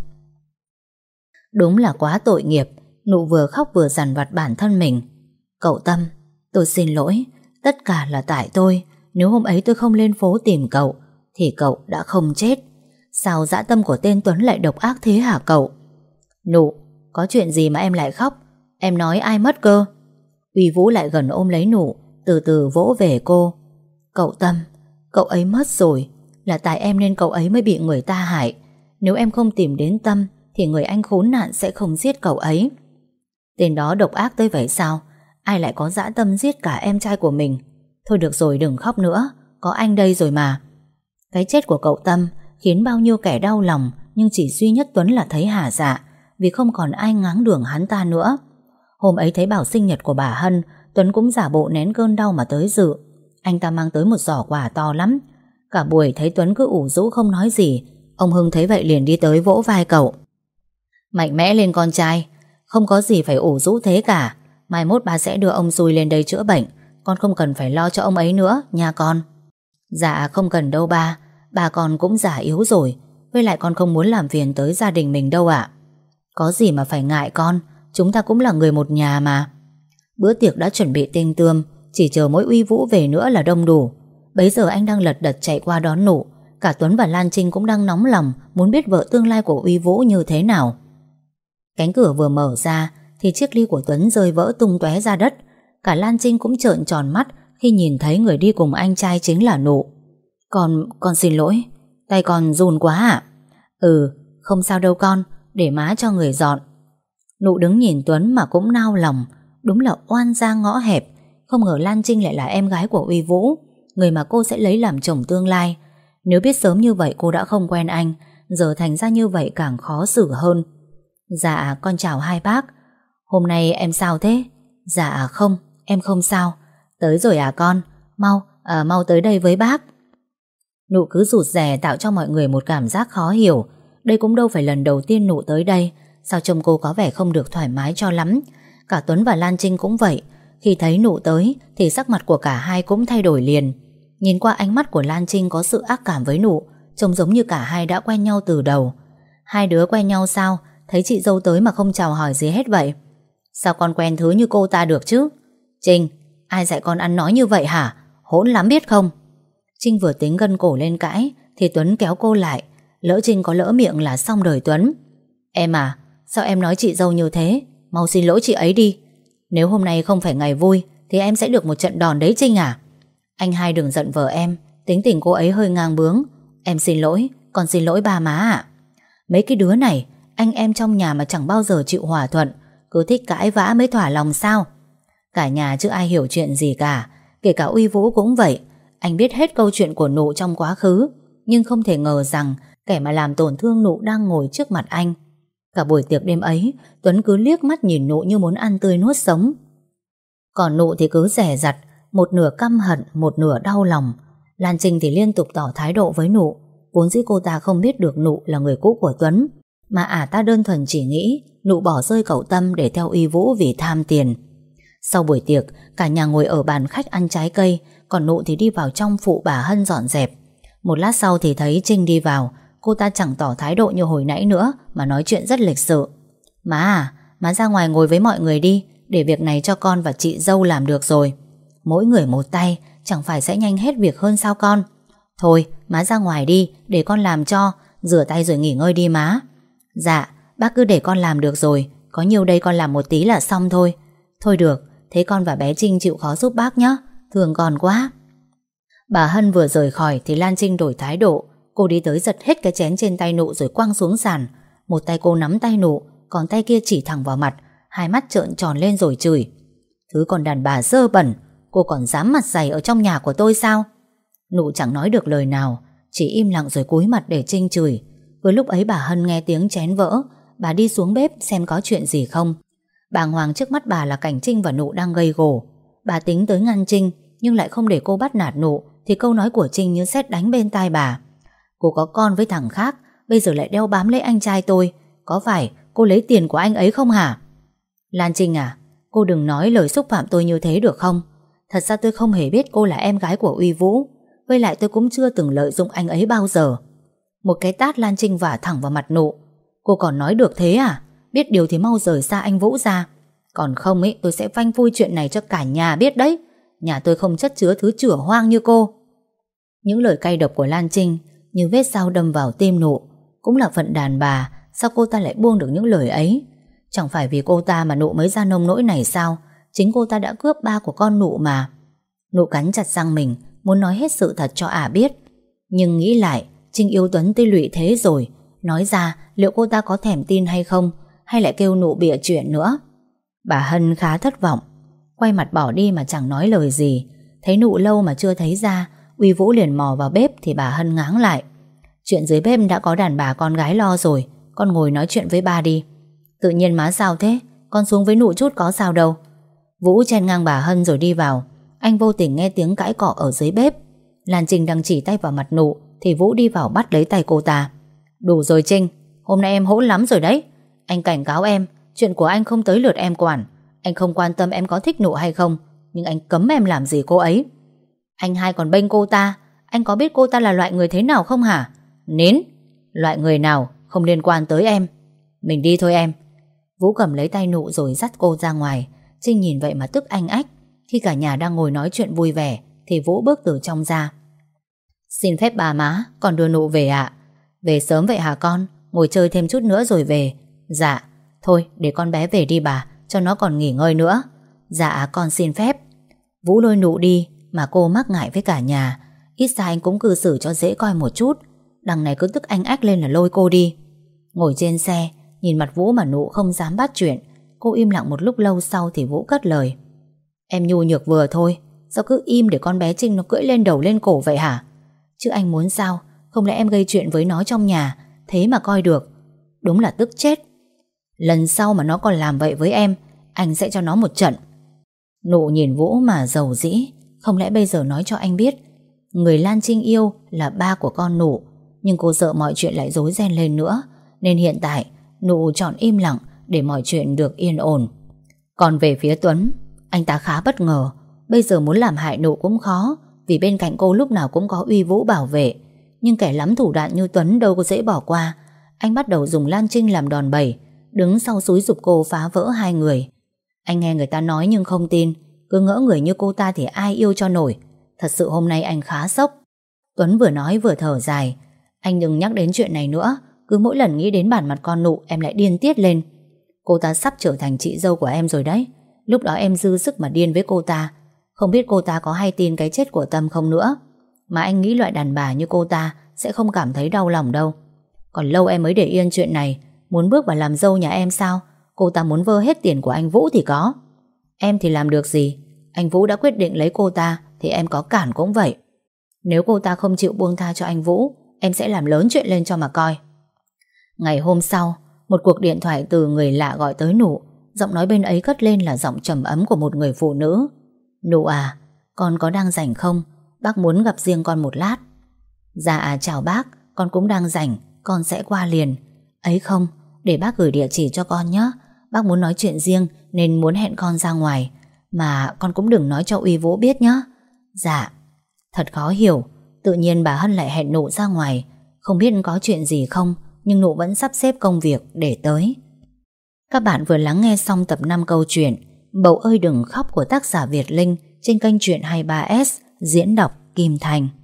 Đúng là quá tội nghiệp. Nụ vừa khóc vừa dằn vặt bản thân mình. Cậu Tâm, tôi xin lỗi. Tất cả là tại tôi. Nếu hôm ấy tôi không lên phố tìm cậu thì cậu đã không chết. Sao dã tâm của tên Tuấn lại độc ác thế hả cậu? Nụ, có chuyện gì mà em lại khóc? Em nói ai mất cơ? Uy Vũ lại gần ôm lấy Nụ, từ từ vỗ về cô. Cậu Tâm, cậu ấy mất rồi. Là tại em nên cậu ấy mới bị người ta hại. Nếu em không tìm đến Tâm thì người anh khốn nạn sẽ không giết cậu ấy. Tên đó độc ác tới vậy sao? Ai lại có dã tâm giết cả em trai của mình? Thôi được rồi, đừng khóc nữa, có anh đây rồi mà. Cái chết của cậu Tâm khiến bao nhiêu kẻ đau lòng, nhưng chỉ duy nhất Tuấn là thấy hả dạ, vì không còn ai ngáng đường hắn ta nữa. Hôm ấy thấy bảo sinh nhật của bà Hân, Tuấn cũng giả bộ nén cơn đau mà tới dự. Anh ta mang tới một giỏ quà to lắm. Cả buổi thấy Tuấn cứ ủ rũ không nói gì. Ông Hưng thấy vậy liền đi tới vỗ vai cậu. Mạnh mẽ lên con trai, không có gì phải ủ rũ thế cả. Mai mốt bà sẽ đưa ông Xui lên đây chữa bệnh. Con không cần phải lo cho ông ấy nữa nha con. Dạ không cần đâu ba. Bà con cũng già yếu rồi. Với lại con không muốn làm phiền tới gia đình mình đâu ạ. Có gì mà phải ngại con. Chúng ta cũng là người một nhà mà. Bữa tiệc đã chuẩn bị tinh tươm, chỉ chờ mỗi Uy Vũ về nữa là đông đủ. Bấy giờ anh đang lật đật chạy qua đón Nụ. Cả Tuấn và Lan Trinh cũng đang nóng lòng muốn biết vợ tương lai của Uy Vũ như thế nào. Cánh cửa vừa mở ra thì chiếc ly của Tuấn rơi vỡ tung tóe ra đất. Cả Lan Trinh cũng trợn tròn mắt khi nhìn thấy người đi cùng anh trai chính là Nụ. Con xin lỗi. Tay con run quá ạ. Ừ, không sao đâu con, để má cho người dọn. Nụ đứng nhìn Tuấn mà cũng nao lòng. Đúng là oan gia ngõ hẹp. Không ngờ Lan Trinh lại là em gái của Uy Vũ, người mà cô sẽ lấy làm chồng tương lai. Nếu biết sớm như vậy cô đã không quen anh, giờ thành ra như vậy càng khó xử hơn. Dạ con chào hai bác. Hôm nay em sao thế? Dạ không, em không sao. Tới rồi à con? Mau tới đây với bác. Nụ cứ rụt rè tạo cho mọi người một cảm giác khó hiểu. Đây cũng đâu phải lần đầu tiên Nụ tới đây. Sao trông cô có vẻ không được thoải mái cho lắm. Cả Tuấn và Lan Trinh cũng vậy. Khi thấy Nụ tới thì sắc mặt của cả hai cũng thay đổi liền. Nhìn qua ánh mắt của Lan Trinh có sự ác cảm với Nụ, trông giống như cả hai đã quen nhau từ đầu. Hai đứa quen nhau sao? Thấy chị dâu tới mà không chào hỏi gì hết vậy? Sao con quen thứ như cô ta được chứ? Trinh, ai dạy con ăn nói như vậy hả? Hỗn lắm biết không? Trinh vừa tính gân cổ lên cãi thì Tuấn kéo cô lại. Lỡ Trinh có lỡ miệng là xong đời Tuấn. Em à, sao em nói chị dâu như thế? Mau xin lỗi chị ấy đi. Nếu hôm nay không phải ngày vui thì em sẽ được một trận đòn đấy Trinh à? Anh hai đừng giận vợ em, tính tình cô ấy hơi ngang bướng. Em xin lỗi, con xin lỗi ba má ạ. Mấy cái đứa này, anh em trong nhà mà chẳng bao giờ chịu hòa thuận, cứ thích cãi vã mới thỏa lòng sao? Cả nhà chứ ai hiểu chuyện gì cả. Kể cả Uy Vũ cũng vậy. Anh biết hết câu chuyện của Nụ trong quá khứ, nhưng không thể ngờ rằng kẻ mà làm tổn thương Nụ đang ngồi trước mặt anh. Cả buổi tiệc đêm ấy, Tuấn cứ liếc mắt nhìn Nụ như muốn ăn tươi nuốt sống. Còn Nụ thì cứ dè dặt, một nửa căm hận, một nửa đau lòng. Lan Trinh thì liên tục tỏ thái độ với Nụ. Vốn dĩ cô ta không biết được Nụ là người cũ của Tuấn, mà ta đơn thuần chỉ nghĩ Nụ bỏ rơi cậu Tâm để theo Uy Vũ vì tham tiền. Sau buổi tiệc, cả nhà ngồi ở bàn khách ăn trái cây, còn Nụ thì đi vào trong phụ bà Hân dọn dẹp. Một lát sau thì thấy Trinh đi vào. Cô ta chẳng tỏ thái độ như hồi nãy nữa, mà nói chuyện rất lịch sự. Má ra ngoài ngồi với mọi người đi, để việc này cho con và chị dâu làm được rồi. Mỗi người một tay, chẳng phải sẽ nhanh hết việc hơn sao con? Thôi, má ra ngoài đi, để con làm cho. Rửa tay rồi nghỉ ngơi đi má. Dạ, bác cứ để con làm được rồi. Có nhiều đây con làm một tí là xong thôi. Thôi được, thế con và bé Trinh chịu khó giúp bác nhé. Thương con quá. Bà Hân vừa rời khỏi thì Lan Trinh đổi thái độ. Cô đi tới giật hết cái chén trên tay Nụ rồi quăng xuống sàn. Một tay cô nắm tay Nụ, còn tay kia chỉ thẳng vào mặt, hai mắt trợn tròn lên rồi chửi: Thứ con đàn bà dơ bẩn, cô còn dám mặt dày ở trong nhà của tôi sao? Nụ chẳng nói được lời nào, chỉ im lặng rồi cúi mặt để Trinh chửi. Vừa lúc ấy bà Hân nghe tiếng chén vỡ. Bà đi xuống bếp xem có chuyện gì không. Bàng hoàng trước mắt bà là cảnh Trinh và Nụ đang gây gổ. Bà tính tới ngăn Trinh, nhưng lại không để cô bắt nạt Nụ, thì câu nói của Trinh như sét đánh bên tai bà: Cô có con với thằng khác, bây giờ lại đeo bám lấy anh trai tôi. Có phải cô lấy tiền của anh ấy không hả? Lan Trinh à, cô đừng nói lời xúc phạm tôi như thế được không? Thật ra tôi không hề biết cô là em gái của Uy Vũ. Với lại tôi cũng chưa từng lợi dụng anh ấy bao giờ. Một cái tát Lan Trinh vả thẳng vào mặt Nụ. Cô còn nói được thế à? Biết điều thì mau rời xa anh Vũ ra. Còn không ấy, tôi sẽ phanh phui chuyện này cho cả nhà biết đấy. Nhà tôi không chất chứa thứ chửa hoang như cô. Những lời cay độc của Lan Trinh như vết dao đâm vào tim Nụ. Cũng là phận đàn bà, sao cô ta lại buông được những lời ấy? Chẳng phải vì cô ta mà Nụ mới ra nông nỗi này sao? Chính cô ta đã cướp ba của con Nụ mà. Nụ cắn chặt răng mình, muốn nói hết sự thật cho ả biết. Nhưng nghĩ lại, Trinh yêu Tuấn tới lụy thế rồi, nói ra liệu cô ta có thèm tin hay không, hay lại kêu Nụ bịa chuyện nữa. Bà Hân khá thất vọng, quay mặt bỏ đi mà chẳng nói lời gì. Thấy Nụ lâu mà chưa thấy ra, Uy Vũ liền mò vào bếp thì bà Hân ngáng lại: Chuyện dưới bếp đã có đàn bà con gái lo rồi, con ngồi nói chuyện với ba đi. Tự nhiên má sao thế? Con xuống với Nụ chút có sao đâu. Vũ chen ngang bà Hân rồi đi vào. Anh vô tình nghe tiếng cãi cọ ở dưới bếp. Lan Trinh đang chỉ tay vào mặt Nụ thì Vũ đi vào bắt lấy tay cô ta. Đủ rồi Trinh, hôm nay em hỗn lắm rồi đấy. Anh cảnh cáo em, chuyện của anh không tới lượt em quản. Anh không quan tâm em có thích Nụ hay không, nhưng anh cấm em làm gì cô ấy. Anh hai còn bênh cô ta. Anh có biết cô ta là loại người thế nào không hả? Nín. Loại người nào không liên quan tới em. Mình đi thôi em. Vũ cầm lấy tay Nụ rồi dắt cô ra ngoài. Trinh nhìn vậy mà tức anh ách. Khi cả nhà đang ngồi nói chuyện vui vẻ thì Vũ bước từ trong ra. Xin phép bà má, con đưa Nụ về ạ. Về sớm vậy hả con? Ngồi chơi thêm chút nữa rồi về. Dạ. Thôi để con bé về đi bà, cho nó còn nghỉ ngơi nữa. Dạ con xin phép. Vũ lôi Nụ đi mà cô mắc ngại với cả nhà. Ít ra anh cũng cư xử cho dễ coi một chút. Đằng này cứ tức anh ách lên là lôi cô đi. Ngồi trên xe, nhìn mặt Vũ mà Nụ không dám bắt chuyện. Cô im lặng một lúc lâu sau thì Vũ cất lời: Em nhu nhược vừa thôi, sao cứ im để con bé Trinh nó cưỡi lên đầu lên cổ vậy hả? Chứ anh muốn sao? Không lẽ em gây chuyện với nó trong nhà, thế mà coi được? Đúng là tức chết. Lần sau mà nó còn làm vậy với em, anh sẽ cho nó một trận. Nụ nhìn Vũ mà dầu dĩ. Không lẽ bây giờ nói cho anh biết người Lan Trinh yêu là ba của con Nụ? Nhưng cô sợ mọi chuyện lại rối ren lên nữa, nên hiện tại Nụ chọn im lặng để mọi chuyện được yên ổn. Còn về phía Tuấn, anh ta khá bất ngờ. Bây giờ muốn làm hại Nụ cũng khó, vì bên cạnh cô lúc nào cũng có Uy Vũ bảo vệ. Nhưng kẻ lắm thủ đoạn như Tuấn đâu có dễ bỏ qua. Anh bắt đầu dùng Lan Trinh làm đòn bẩy, đứng sau xúi giục cô phá vỡ hai người. Anh nghe người ta nói nhưng không tin. Cứ ngỡ người như cô ta thì ai yêu cho nổi. Thật sự hôm nay anh khá sốc. Tuấn vừa nói vừa thở dài: Anh đừng nhắc đến chuyện này nữa. Cứ mỗi lần nghĩ đến bản mặt con Nụ em lại điên tiết lên. Cô ta sắp trở thành chị dâu của em rồi đấy. Lúc đó em dư sức mà điên với cô ta. Không biết cô ta có hay tin cái chết của Tâm không nữa. Mà anh nghĩ loại đàn bà như cô ta sẽ không cảm thấy đau lòng đâu. Còn lâu em mới để yên chuyện này. Muốn bước vào làm dâu nhà em sao? Cô ta muốn vơ hết tiền của anh Vũ thì có. Em thì làm được gì? Anh Vũ đã quyết định lấy cô ta thì em có cản cũng vậy. Nếu cô ta không chịu buông tha cho anh Vũ, em sẽ làm lớn chuyện lên cho mà coi. Ngày hôm sau, một cuộc điện thoại từ người lạ gọi tới Nụ. Giọng nói bên ấy cất lên là giọng trầm ấm của một người phụ nữ. Nụ à, con có đang rảnh không? Bác muốn gặp riêng con một lát. Dạ chào bác, con cũng đang rảnh, con sẽ qua liền. Ấy không, để bác gửi địa chỉ cho con nhé. Bác muốn nói chuyện riêng nên muốn hẹn con ra ngoài. Mà con cũng đừng nói cho Uy Vũ biết nhé. Dạ. Thật khó hiểu, tự nhiên bà Hân lại hẹn Nụ ra ngoài. Không biết có chuyện gì không, nhưng Nụ vẫn sắp xếp công việc để tới. Các bạn vừa lắng nghe xong tập 5 câu chuyện Bầu ơi đừng khóc của tác giả Việt Linh trên kênh Chuyện 23S, diễn đọc Kim Thành.